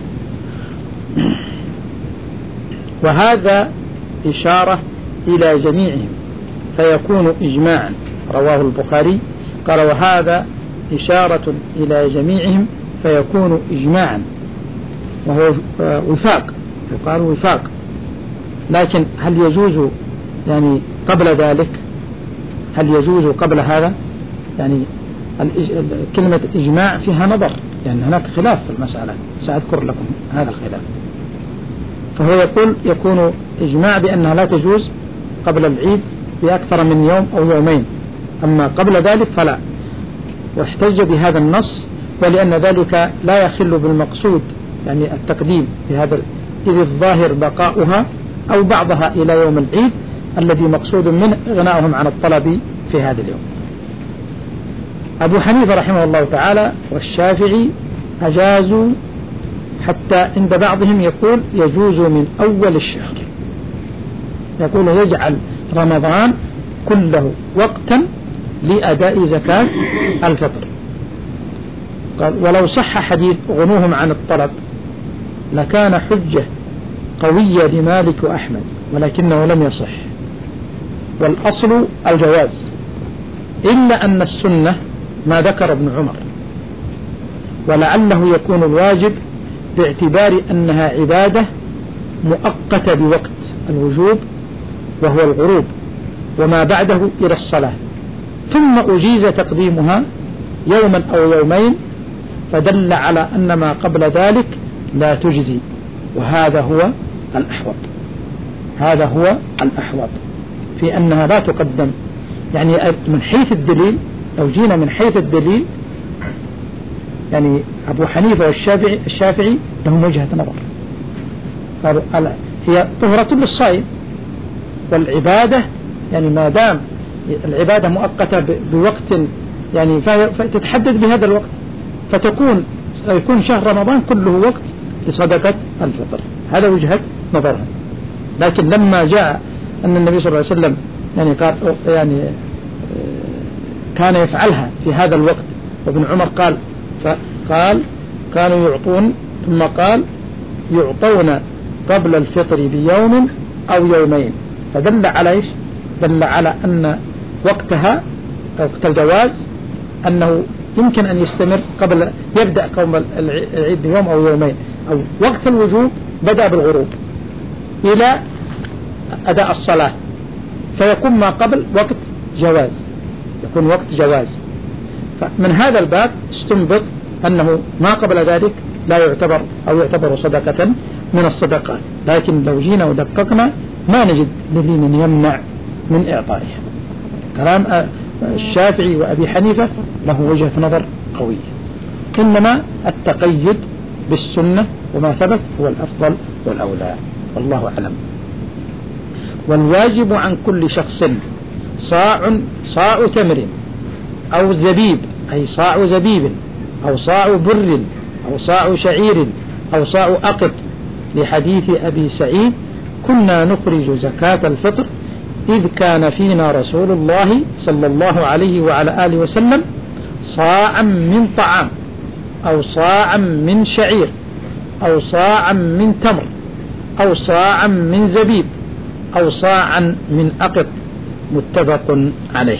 وهذا إشارة إلى جميعهم فيكون إجماعا. رواه البخاري قال وهذا إشارة إلى جميعهم فيكون إجماعا، وهو وفاق، يقال وفاق. لكن هل يجوز يعني قبل ذلك؟ هل يجوز قبل هذا؟ يعني كلمة إجماع فيها نظر، يعني هناك خلاف في المسألة، سأذكر لكم هذا الخلاف. فهو يقول يكون إجماع بأنها لا تجوز قبل العيد بأكثر من يوم أو يومين، أما قبل ذلك فلا، واحتج بهذا النص ولأن ذلك لا يخل بالمقصود يعني التقديم بهذا، إذ الظاهر بقاؤها أو بعضها إلى يوم العيد الذي مقصود منه إغناؤهم عن الطلب في هذا اليوم. أبو حنيفة رحمه الله تعالى والشافعي أجازوا، حتى عند بعضهم يقول يجوز من أول الشهر، يقول يجعل رمضان كله وقتا لأداء زكاة الفطر. قال ولو صح حديث غنوهم عن الطلب لكان حجة قوية لمالك وأحمد، ولكنه لم يصح، والأصل الجواز، إلا أن السنة ما ذكر ابن عمر، ولعله يكون الواجب باعتبار أنها عبادة مؤقتة بوقت الوجوب وهو الغروب وما بعده إلى الصلاة، ثم أجيز تقديمها يوما أو يومين، فدل على أن ما قبل ذلك لا تجزي، وهذا هو الأحوط، هذا هو الأحوط في أنها لا تقدم. يعني من حيث الدليل، لو جينا من حيث الدليل يعني أبو حنيفة والشافعي الشافعي لهم وجهة نظر، قالوا هي طهرة للصائم، والعبادة يعني ما دام العبادة مؤقتة بوقت يعني فتتحدد بهذا الوقت، فتكون يكون شهر رمضان كله وقت لصدقة الفطر، هذا وجهة نظرهم. لكن لما جاء أن النبي صلى الله عليه وسلم يعني قال يعني كان يفعلها في هذا الوقت، وابن عمر قال فقال كانوا يعطون، ثم قال يعطون قبل الفطر بيوم أو يومين، فدل على إيش؟ دل على أن وقتها وقت الجواز أنه يمكن أن يستمر قبل يبدأ قوم العيد بيوم أو يومين، أو وقت الوجوب بدأ بالغروب إلى أداء الصلاة، فيكون ما قبل وقت جواز، يكون وقت جواز. فمن هذا الباب استنبط أنه ما قبل ذلك لا يعتبر أو يعتبر صدقة من الصدقات. لكن لو جينا ودققنا ما نجد دليل يمنع من إعطائها. كلام الشافعي وأبي حنيفة له وجهة نظر قوية، إنما التقيد بالسنة وما ثبت هو الأفضل والأولى، والله أعلم. والواجب عن كل شخص صاع صاع تمر أو زبيب، أي صاع زبيب أو صاع بر أو صاع شعير أو صاع أقط، لحديث أبي سعيد كنا نخرج زكاة الفطر إذ كان فينا رسول الله صلى الله عليه وعلى آله وسلم صاعا من طعام أو صاعا من شعير أو صاعا من تمر أو صاعا من زبيب أو صاعا من أقط، متفق عليه.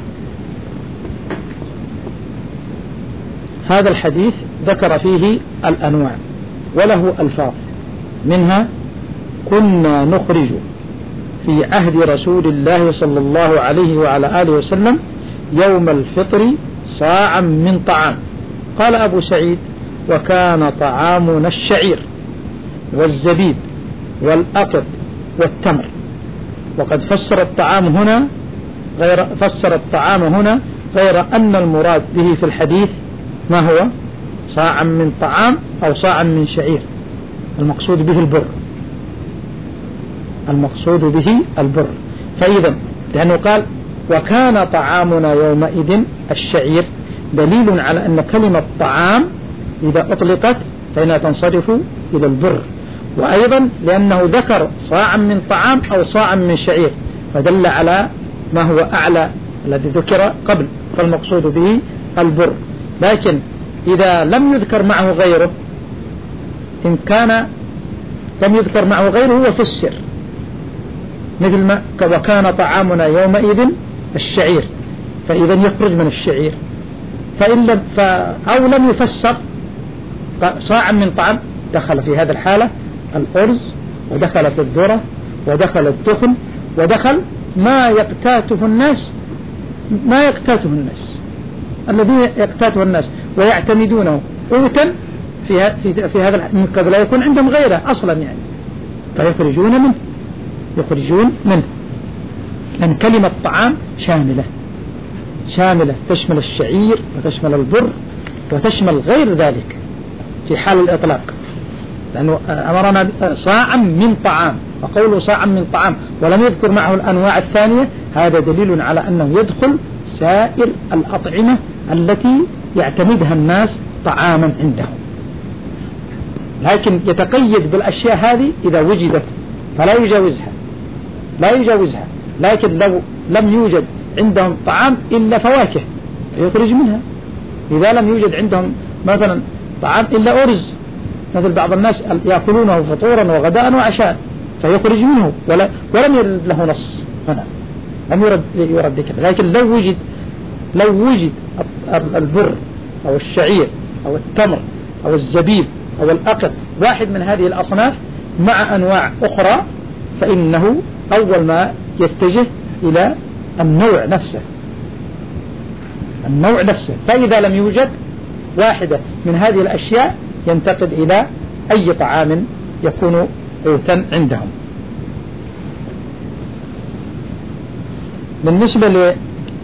هذا الحديث ذكر فيه الأنواع وله ألفاظ، منها كنا نخرج في عهد رسول الله صلى الله عليه وعلى آله وسلم يوم الفطر صاعا من طعام قال أبو سعيد: وكان طعامنا الشعير والزبيب والأقط والتمر. وقد فسر الطعام هنا غير فسر الطعام هنا غير أن المراد به في الحديث ما هو صاعا من طعام أو صاعا من شعير، المقصود به البر، المقصود به البر. فإذا لأنه قال: وكان طعامنا يومئذ الشعير، دليل على أن كلمة طعام إذا أطلقت فإنها تنصرف إلى البر. وأيضا لأنه ذكر صاعا من طعام أو صاعا من شعير، فدل على ما هو أعلى الذي ذكر قبل، فالمقصود به البر. لكن إذا لم يذكر معه غيره، إن كان لم يذكر معه غيره هو في السر، مثل ما وكان طعامنا يومئذ الشعير، فإذا يخرج من الشعير. فإن لم ف أو لم يفسر صاعا من طعام، دخل في هذه الحالة الأرز، ودخل في الذرة، ودخل الدخن، ودخل ما يقتاته الناس ما يقتاته الناس الذي يقتاته الناس ويعتمدونه قوتا في في في هذا من قبل لا يكون عندهم غيره أصلا، يعني فيخرجون منه يخرجون منه لأن كلمة طعام شاملة شاملة تشمل الشعير وتشمل البر وتشمل غير ذلك في حال الإطلاق، لأنه أمرنا صاعا من طعام، وقوله صاعا من طعام ولم يذكر معه الأنواع الثانية، هذا دليل على أنه يدخل سائر الأطعمة التي يعتمدها الناس طعاما عندهم، لكن يتقيد بالأشياء هذه إذا وجدت فلا يجاوزها لا يجاوزها لكن لو لم يوجد عندهم طعام إلا فواكه يخرج منها. إذا لم يوجد عندهم مثلا طعام إلا أرز، مثل بعض الناس يأكلونه فطورا وغداء وعشاء، فيخرج منه ولا ولم يرد له نص هنا، لم يرد يرد كذا. لكن لو وجد لو وجد البر أو الشعير أو التمر أو الزبيب أو الأقط، واحد من هذه الأصناف مع أنواع أخرى، فإنه أول ما يتجه إلى النوع نفسه النوع نفسه فإذا لم يوجد واحدة من هذه الأشياء ينتقل إلى أي طعام يكون قوتا عندهم. بالنسبة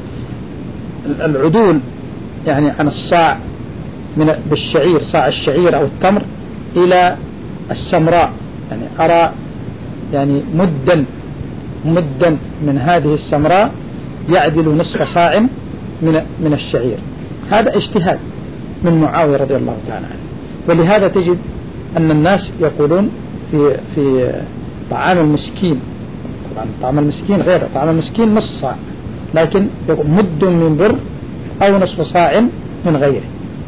للعدول يعني عن الصاع من بالشعير، صاع الشعير أو التمر، إلى السمراء، يعني أرى يعني مدا مدا من هذه السمراء يعدل نصف صاع من من الشعير، هذا اجتهاد من معاوية رضي الله تعالى عنه. ولهذا تجد أن الناس يقولون في في طعام المسكين، طبعا طعام المسكين غير طعام المسكين نصف صاع، لكن يقول مد من بر أو نصف صاع من غيره.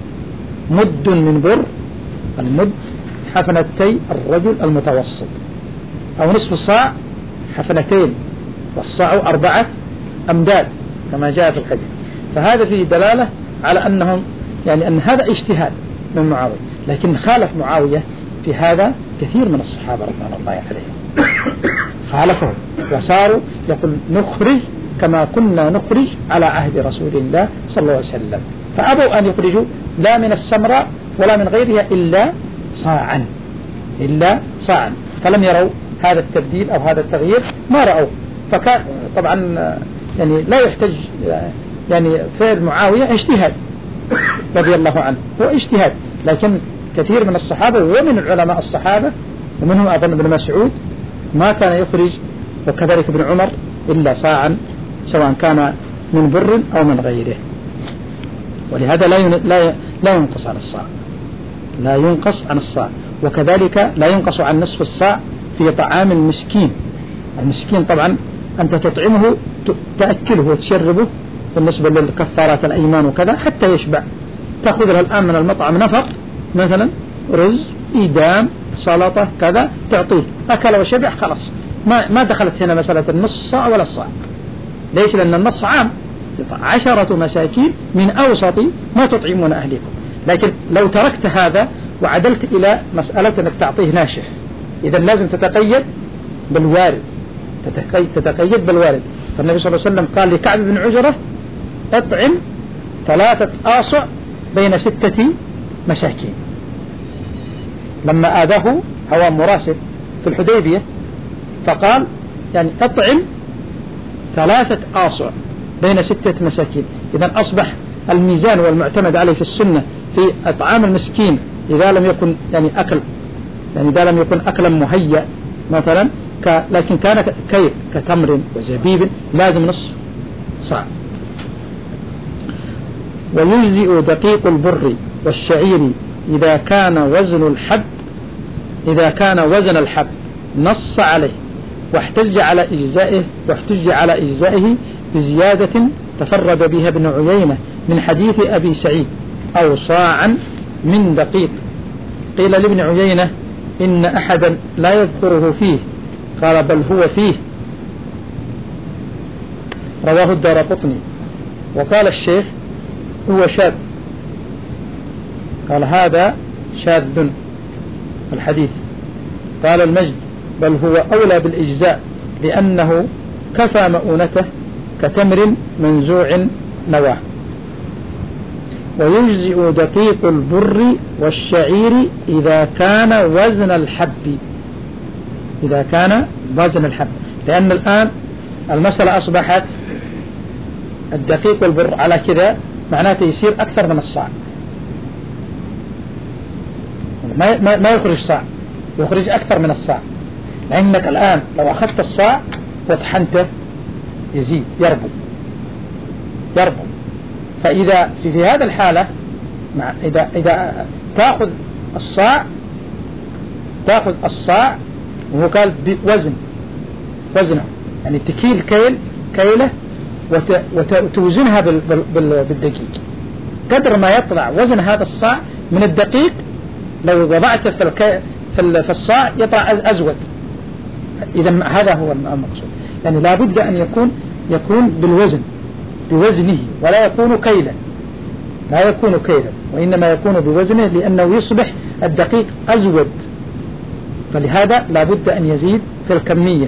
مد من بر، المد حفنتي الرجل المتوسط، أو نصف صاع حفنتين، والصاع أربعة أمداد كما جاء في الحديث. فهذا فيه دلالة على أنهم يعني أن هذا اجتهاد من معاوية، لكن خالف معاوية في هذا كثير من الصحابة رضوان الله عليهم، خالفهم وصاروا يقول نخرج كما كنا نخرج على عهد رسول الله صلى الله عليه وسلم، فأبوا أن يخرجوا لا من السمراء ولا من غيرها إلا صاعا إلا صاعا فلم يروا هذا التبديل أو هذا التغيير، ما رأوا. فكان طبعا يعني لا يحتج، يعني فعل معاوية اجتهاد رضي الله عنه، هو اجتهاد، لكن كثير من الصحابة ومن علماء الصحابة ومنهم أظن ابن مسعود ما كان يخرج، وكذلك ابن عمر، إلا صاعا سواء كان من بر أو من غيره. ولهذا لا لا لا ينقص عن الصاع لا ينقص عن الصاع وكذلك لا ينقص عن نصف الصاع في طعام المسكين. المسكين طبعا أنت تطعمه تأكله وتشربه بالنسبة للكفارات الأيمان وكذا حتى يشبع، تأخذ له الآن من المطعم نفر مثلا رز إيدام سلطة كذا تعطيه، أكل وشبع خلاص، ما ما دخلت هنا مسألة النص صاع ولا الصاع. ليش؟ لأن النص عام، عشرة مساكين من أوسط ما تطعمون أهلكم. لكن لو تركت هذا وعدلت إلى مسألة أنك تعطيه ناشف، إذا لازم تتقيد بالوارد تتقيد بالوارد. فالنبي صلى الله عليه وسلم قال لكعب بن عجرة اطعم ثلاثة آصع بين ستة مساكين. لما آذاه هوام مراسل في الحديبية فقال يعني أطعم ثلاثة آصع بين ستة مساكين. إذن أصبح الميزان والمعتمد عليه في السنة في أطعام المسكين إذا لم يكن يعني أكل يعني إذا لم يكن أكلا مهيأ مثلا ك لكن كان كيل كتمر وزبيب لازم نصف صاع. ويجزئ دقيق البر والشعير إذا كان وزن الحب إذا كان وزن الحب نص عليه واحتج على إجزائه واحتج على إجزائه بزيادة تفرد بها ابن عيينة من حديث أبي سعيد أو صاعا من دقيق. قيل لابن عيينة إن أحدا لا يذكره فيه قال بل هو فيه. رواه الدارقطني. وقال الشيخ هو شاذ، قال هذا شاذ الحديث. قال المجد بل هو أولى بالإجزاء لأنه كفى مؤونته كتمر منزوع نواه. ويجزئ دقيق البر والشعير إذا كان وزن الحب إذا كان وزن الحب لأن الآن المسألة أصبحت الدقيق والبر على كذا معناته يصير أكثر من الصاع، ما ما يخرج صاع، يخرج أكثر من الصاع، لأنك الآن لو أخذت الصاع وطحنته يزيد يربو يربو. فإذا في, في هذا الحالة مع إذا إذا تأخذ الصاع تأخذ الصاع وهو قال بوزن وزنه يعني تكيل كيل كيله وتوزنها بالدقيق قدر ما يطلع وزن هذا الصاع من الدقيق. لو وضعته في في الصاع يطلع أزود. إذا هذا هو المقصود، يعني لا بد أن يكون يكون بالوزن بوزنه ولا يكون كيلا لا يكون كيلا وإنما يكون بوزنه لأنه يصبح الدقيق أزود، فلهذا لا بد أن يزيد في الكمية.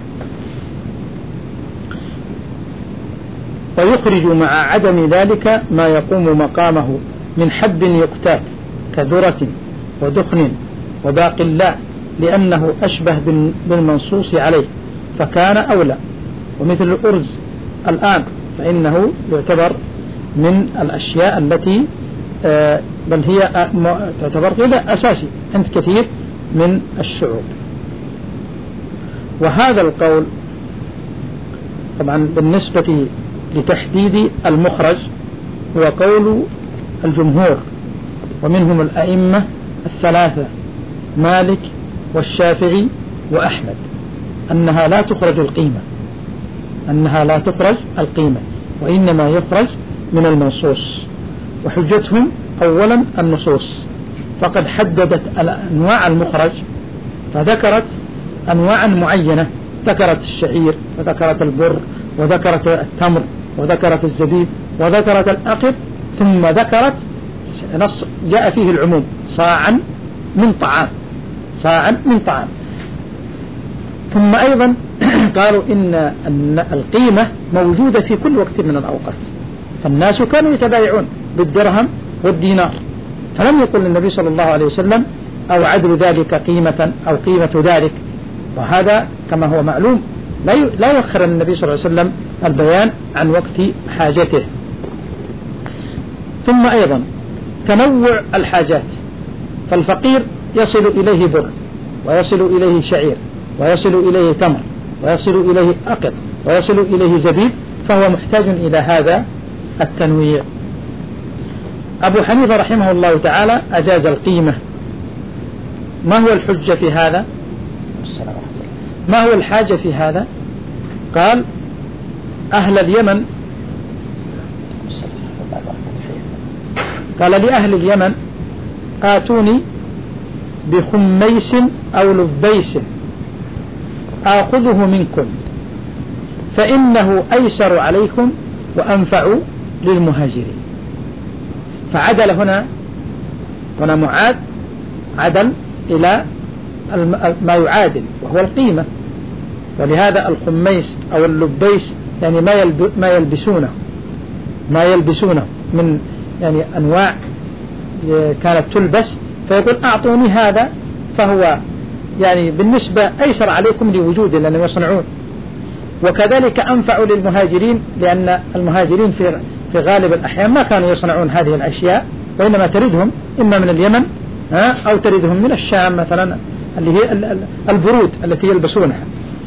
ويخرج مع عدم ذلك ما يقوم مقامه من حب يقتات كذرة ودخن وباقلاء لأنه أشبه بالمنصوص عليه فكان أولى. ومثل الأرز الآن فإنه يعتبر من الأشياء التي بل هي تعتبر غذاء أساسي عند كثير من الشعوب. وهذا القول طبعا بالنسبة لتحديد المخرج هو قول الجمهور ومنهم الأئمة الثلاثة مالك والشافعي وأحمد أنها لا تخرج القيمة أنها لا تخرج القيمة وإنما يخرج من المنصوص. وحجتهم أولا النصوص فقد حددت أنواع المخرج فذكرت أنواعا معينة، ذكرت الشعير وذكرت البر وذكرت التمر وذكرت الزبيب وذكرت الأقط ثم ذكرت نص جاء فيه العموم صاعا من طعام صاعا من طعام. ثم أيضا قالوا إن القيمة موجودة في كل وقت من الأوقات، فالناس كانوا يتبايعون بالدرهم والدينار، فلم يقل النبي صلى الله عليه وسلم أو عدل ذلك قيمة أو قيمة ذلك. وهذا كما هو معلوم لا يؤخر النبي صلى الله عليه وسلم البيان عن وقت حاجته. ثم أيضا تنوع الحاجات، فالفقير يصل إليه بر ويصل إليه شعير ويصل إليه تمر ويصل إليه أقط ويصل إليه زبيب، فهو محتاج إلى هذا التنويع. أبو حنيفة رحمه الله تعالى أجاز القيمة. ما هو الحجة في هذا؟ ما هو الحاجة في هذا؟ قال أهل اليمن قال لأهل اليمن آتوني بخميس أو لبيس آخذه منكم فإنه أيسر عليكم وأنفع للمهاجرين. فعدل هنا هنا معاد عدل إلى ما يعادل وهو القيمة، ولهذا الخميس أو اللبيس يعني ما ما يلبسونه ما يلبسونه من يعني أنواع كانت تلبس، فيقول أعطوني هذا، فهو يعني بالنسبة أيسر عليكم لوجوده لأنهم يصنعون. وكذلك أنفع للمهاجرين، لأن المهاجرين في في غالب الأحيان ما كانوا يصنعون هذه الأشياء، وإنما تردهم إما من اليمن أو تردهم من الشام مثلا، اللي هي البرود التي يلبسونها.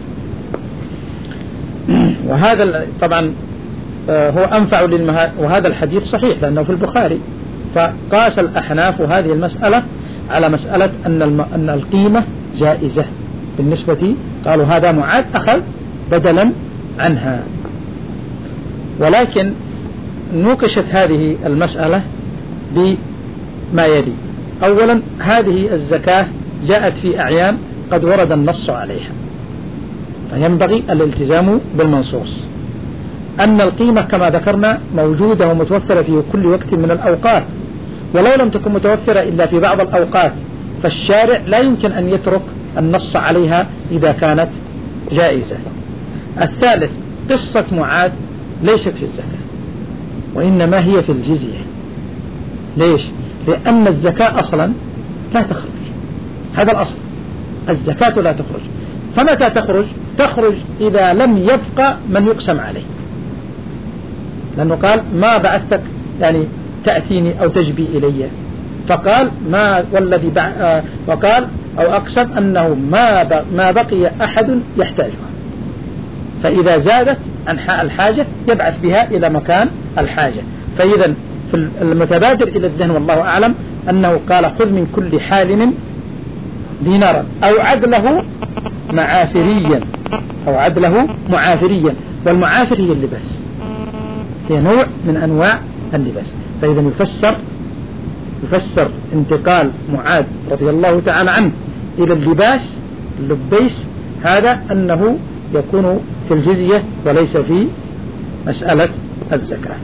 وهذا طبعا هو أنفع للمهاجرين، وهذا الحديث صحيح لأنه في البخاري. فقاس الأحناف هذه المسألة على مسألة أن أن القيمة جائزة بالنسبة، قالوا هذا معاد أخذ بدلا عنها. ولكن نوقشت هذه المسألة بما يلي: أولا، هذه الزكاة جاءت في أعيان قد ورد النص عليها، فينبغي الالتزام بالمنصوص. أن القيمة كما ذكرنا موجودة ومتوفرة في كل وقت من الأوقات، ولو لم تكن متوفرة إلا في بعض الأوقات، فالشارع لا يمكن أن يترك النص عليها إذا كانت جائزة. الثالث، قصة معاذ ليست في الزكاة، وإنما هي في الجزية. ليش؟ لأن الزكاة أصلا لا تخرج، هذا الأصل، الزكاة لا تخرج. فمتى تخرج؟ تخرج إذا لم يبقى من يقسم عليه، لأنه قال ما بعثتك يعني تأتيني أو تجبي إلي، فقال ما والذي بع... وقال أو أقسم أنه ما ب... ما بقي أحد يحتاجها، فإذا زادت عن الحاجة يبعث بها إلى مكان الحاجة. فإذا في المتبادر إلى الذهن والله أعلم أنه قال خذ من كل حالم دينارا أو عدله معافريا، أو عدله معافريا، والمعافر هي اللباس، هي نوع من أنواع اللباس. فإذا يفسر يفسر انتقال معاذ رضي الله تعالى عنه إلى اللباس اللبيس هذا أنه يكون في الجزية وليس في مسألة الزكاة.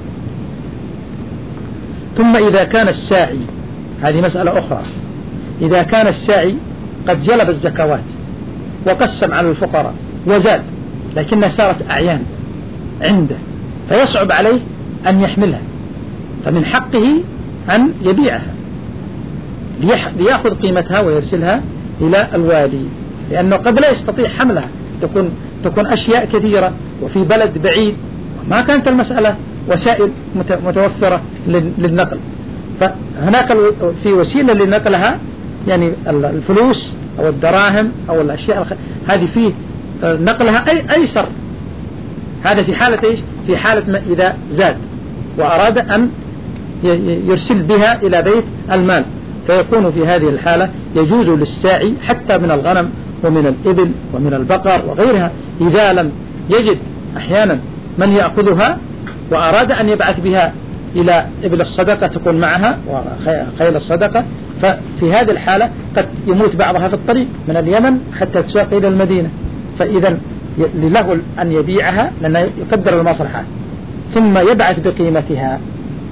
ثم إذا كان الساعي، هذه مسألة أخرى، إذا كان الساعي قد جلب الزكوات وقسم على الفقراء وزاد، لكنها صارت أعيان عنده فيصعب عليه أن يحملها، فمن حقه أن يبيعها ليأخذ قيمتها ويرسلها إلى الوالي، لأنه قد لا يستطيع حملها، تكون تكون أشياء كثيرة وفي بلد بعيد، ما كانت المسألة وسائل متوفرة للنقل، فهناك في وسيلة لنقلها، يعني الفلوس أو الدراهم أو الأشياء هذه فيه نقلها أي أيسر. هذا في حالة إيش؟ في حالة ما إذا زاد وأراد أن يرسل بها إلى بيت المال، فيكون في هذه الحالة يجوز للساعي حتى من الغنم ومن الإبل ومن البقر وغيرها، إذا لم يجد أحيانا من يأخذها وأراد أن يبعث بها إلى إبل الصدقة تكون معها وخيل الصدقة، ففي هذه الحالة قد يموت بعضها في الطريق من اليمن حتى تساق إلى المدينة، فإذا له أن يبيعها لأنه يقدر المصلحة ثم يبعث بقيمتها.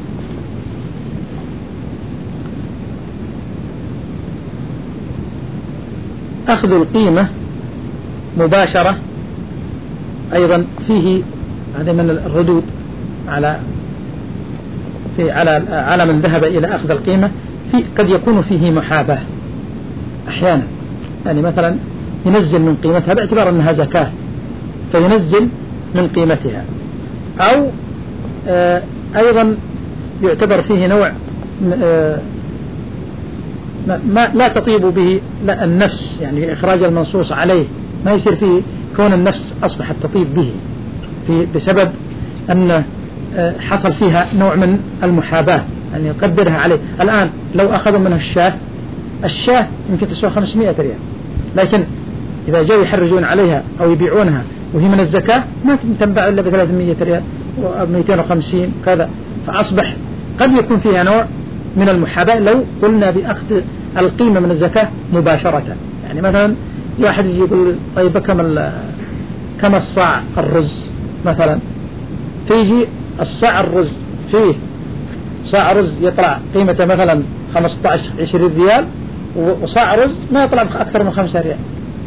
أخذ القيمة مباشرة أيضا فيه، هذا من الردود على في على على من ذهب إلى أخذ القيمة، في قد يكون فيه محاباة أحيانا، يعني مثلا ينزل من قيمتها باعتبار أنها زكاة فينزل من قيمتها، أو آه أيضا يعتبر فيه نوع آه ما لا تطيب به لا النفس، يعني إخراج المنصوص عليه ما يصير فيه كون النفس أصبحت تطيب به في بسبب أن حصل فيها نوع من المحاباة، أن يعني يقدرها عليه. الآن لو أخذوا منها الشاه الشاه يمكن تسوى خمسمائة ريال، لكن إذا جاءوا يحرجون عليها أو يبيعونها وهي من الزكاة ما تنباع إلا بثلاثمائة ريال ومئتين وخمسين كذا، فأصبح قد يكون فيها نوع من المحاباة لو قلنا بأخذ القيمة من الزكاة مباشرة. يعني مثلا واحد يجي يقول طيب كم كم الصاع الرز مثلا، فيجي الصاع الرز فيه صاع رز يطلع قيمته مثلا خمسة عشر عشرين ريال، وصاع رز ما يطلع أكثر من خمسة ريال،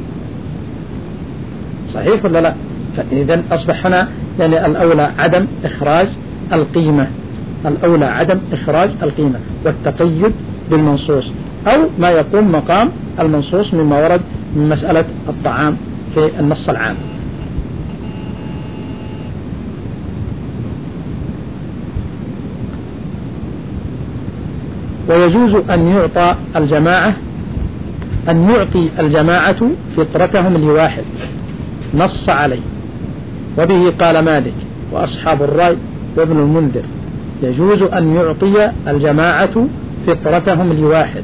صحيح ولا لا؟ فإذا أصبح هنا يعني الأولى عدم إخراج القيمة، الأولى عدم إخراج القيمة والتقيد بالمنصوص، أو ما يقوم مقام المنصوص مما ورد من مسألة الطعام في النص العام. ويجوز أن يعطى الجماعة أن يعطي الجماعة فطرتهم لواحد نص عليه، وبه قال مالك وأصحاب الرأي وابن المنذر. يجوز أن يعطي الجماعة فطرتهم لواحد،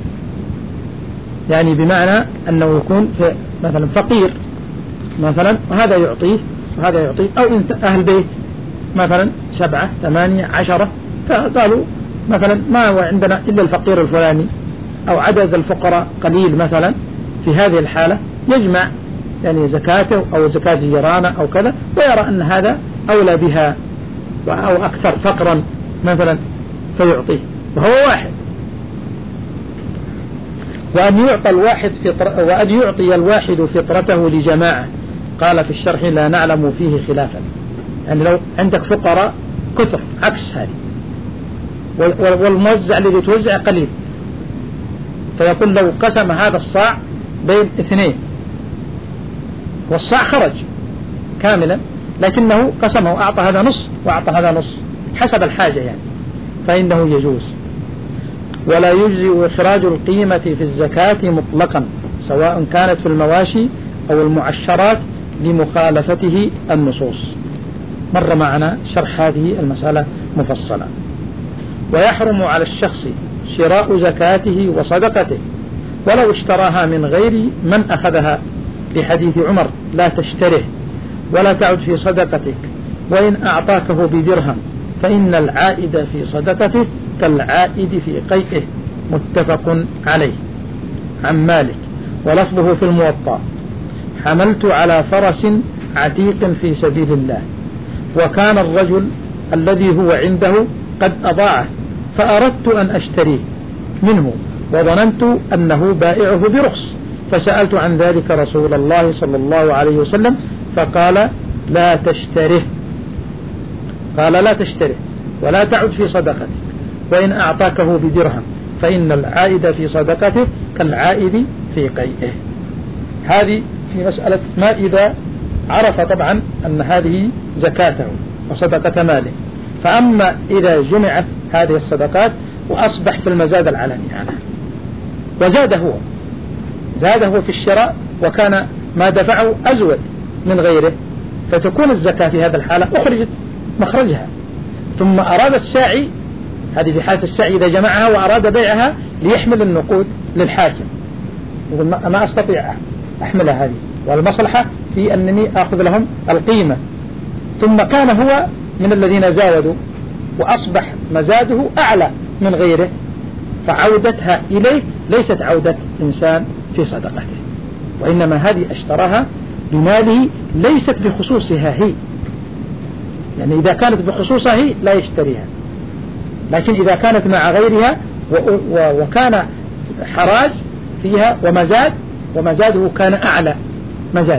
يعني بمعنى أنه يكون مثلا فقير مثلا وهذا يعطيه وهذا يعطيه، أو أهل بيت مثلا سبعة ثمانية عشرة، فقالوا مثلا ما هو عندنا إلا الفقير الفلاني أو عدد الفقراء قليل مثلا، في هذه الحالة يجمع يعني زكاته أو زكاة جيرانه أو كذا، ويرى أن هذا أولى بها أو أكثر فقرا مثلا فيعطيه وهو واحد. وأن يعطى الواحد فطر وأن يعطي الواحد فطرته لجماعة، قال في الشرح لا نعلم فيه خلافا. يعني لو عندك فقراء كثر عكس هذه، والموزع الذي توزع قليل، فيقول لو قسم هذا الصاع بين اثنين والصاع خرج كاملا، لكنه قسمه وأعطى هذا نص وأعطى هذا نص حسب الحاجة يعني، فإنه يجوز. ولا يجزئ إخراج القيمة في الزكاة مطلقا سواء كانت في المواشي أو المعشرات لمخالفته النصوص. مر معنا شرح هذه المسألة مفصلا. ويحرم على الشخص شراء زكاته وصدقته ولو اشتراها من غير من أخذها، لحديث عمر لا تشتره ولا تعد في صدقتك، وإن أعطاكه بدرهم فإن العائد في صدقته كالعائد في قيئه، متفق عليه. عن مالك ولفظه في الموطأ: حملت على فرس عتيق في سبيل الله، وكان الرجل الذي هو عنده قد أضاعه، فأردت أن أشتريه منه وظننت أنه بائعه برخص، فسألت عن ذلك رسول الله صلى الله عليه وسلم فقال لا تشتره قال لا تشتره ولا تعد في صدقتك، وإن أعطاكه بدرهم فإن العائد في صدقته كالعائد في قيئه. هذه في مسألة ما إذا عرف طبعا أن هذه زكاته وصدقة ماله. فأما إذا جمعت هذه الصدقات وأصبح في المزاد العلني عنها وزاد هو زاد هو في الشراء وكان ما دفعه أزود من غيره، فتكون الزكاة في هذا الحالة أخرجت مخرجها. ثم أراد الساعي، هذه في حالة الساعي إذا جمعها وأراد بيعها ليحمل النقود للحاكم، يقول ما أستطيع أحملها هذه، والمصلحة في أنني أخذ لهم القيمة. ثم كان هو من الذين زاودوا وأصبح مزاده أعلى من غيره، فعودتها إليه ليست عودة إنسان في صدقته، وإنما هذه اشتراها بماله ليست بخصوصها هي. يعني إذا كانت بخصوصها هي لا يشتريها، لكن إذا كانت مع غيرها وكان حراج فيها ومزاد ومزاده كان أعلى مزاد،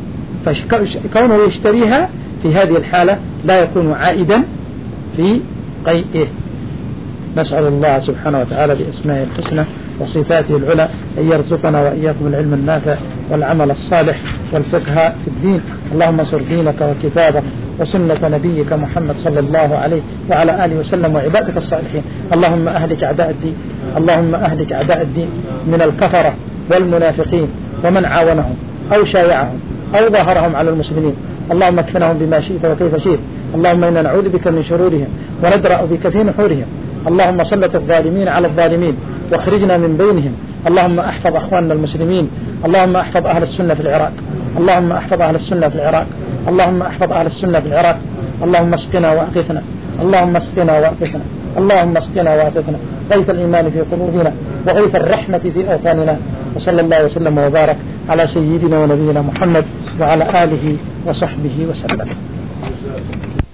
فكونه يشتريها في هذه الحالة لا يكون عائدا في قيئه. نسأل الله سبحانه وتعالى بأسمائه الحسنى وصفاته العلى أن يرزقنا وإياكم العلم النافع والعمل الصالح والفقه في الدين. اللهم انصر دينك وكتابك وسنة نبيك محمد صلى الله عليه وعلى آله وسلم وعبادك الصالحين. اللهم أهلك أعداء الدين اللهم أهلك أعداء الدين من الكفرة والمنافقين ومن عاونهم أو شايعهم أو ظاهرهم على المسلمين. اللهم اكفنهم بما شئت وكيف شئت. اللهم إنا نعوذ بك من شرورهم وندرأ بك في نحورهم. اللهم سلط الظالمين على الظالمين واخرجنا من بينهم. اللهم احفظ أخواننا المسلمين. اللهم احفظ أهل السنة في العراق. اللهم احفظ أهل السنة في العراق. اللهم احفظ أهل السنة في العراق. اللهم اسقنا وأغثنا. اللهم اسقنا وأغثنا. اللهم اسقنا وأغثنا غيث الإيمان في قلوبنا وغيث الرحمة في أوطاننا. وصلى الله وسلم وبارك على سيدنا ونبينا محمد وعلى آله وصحبه وسلم.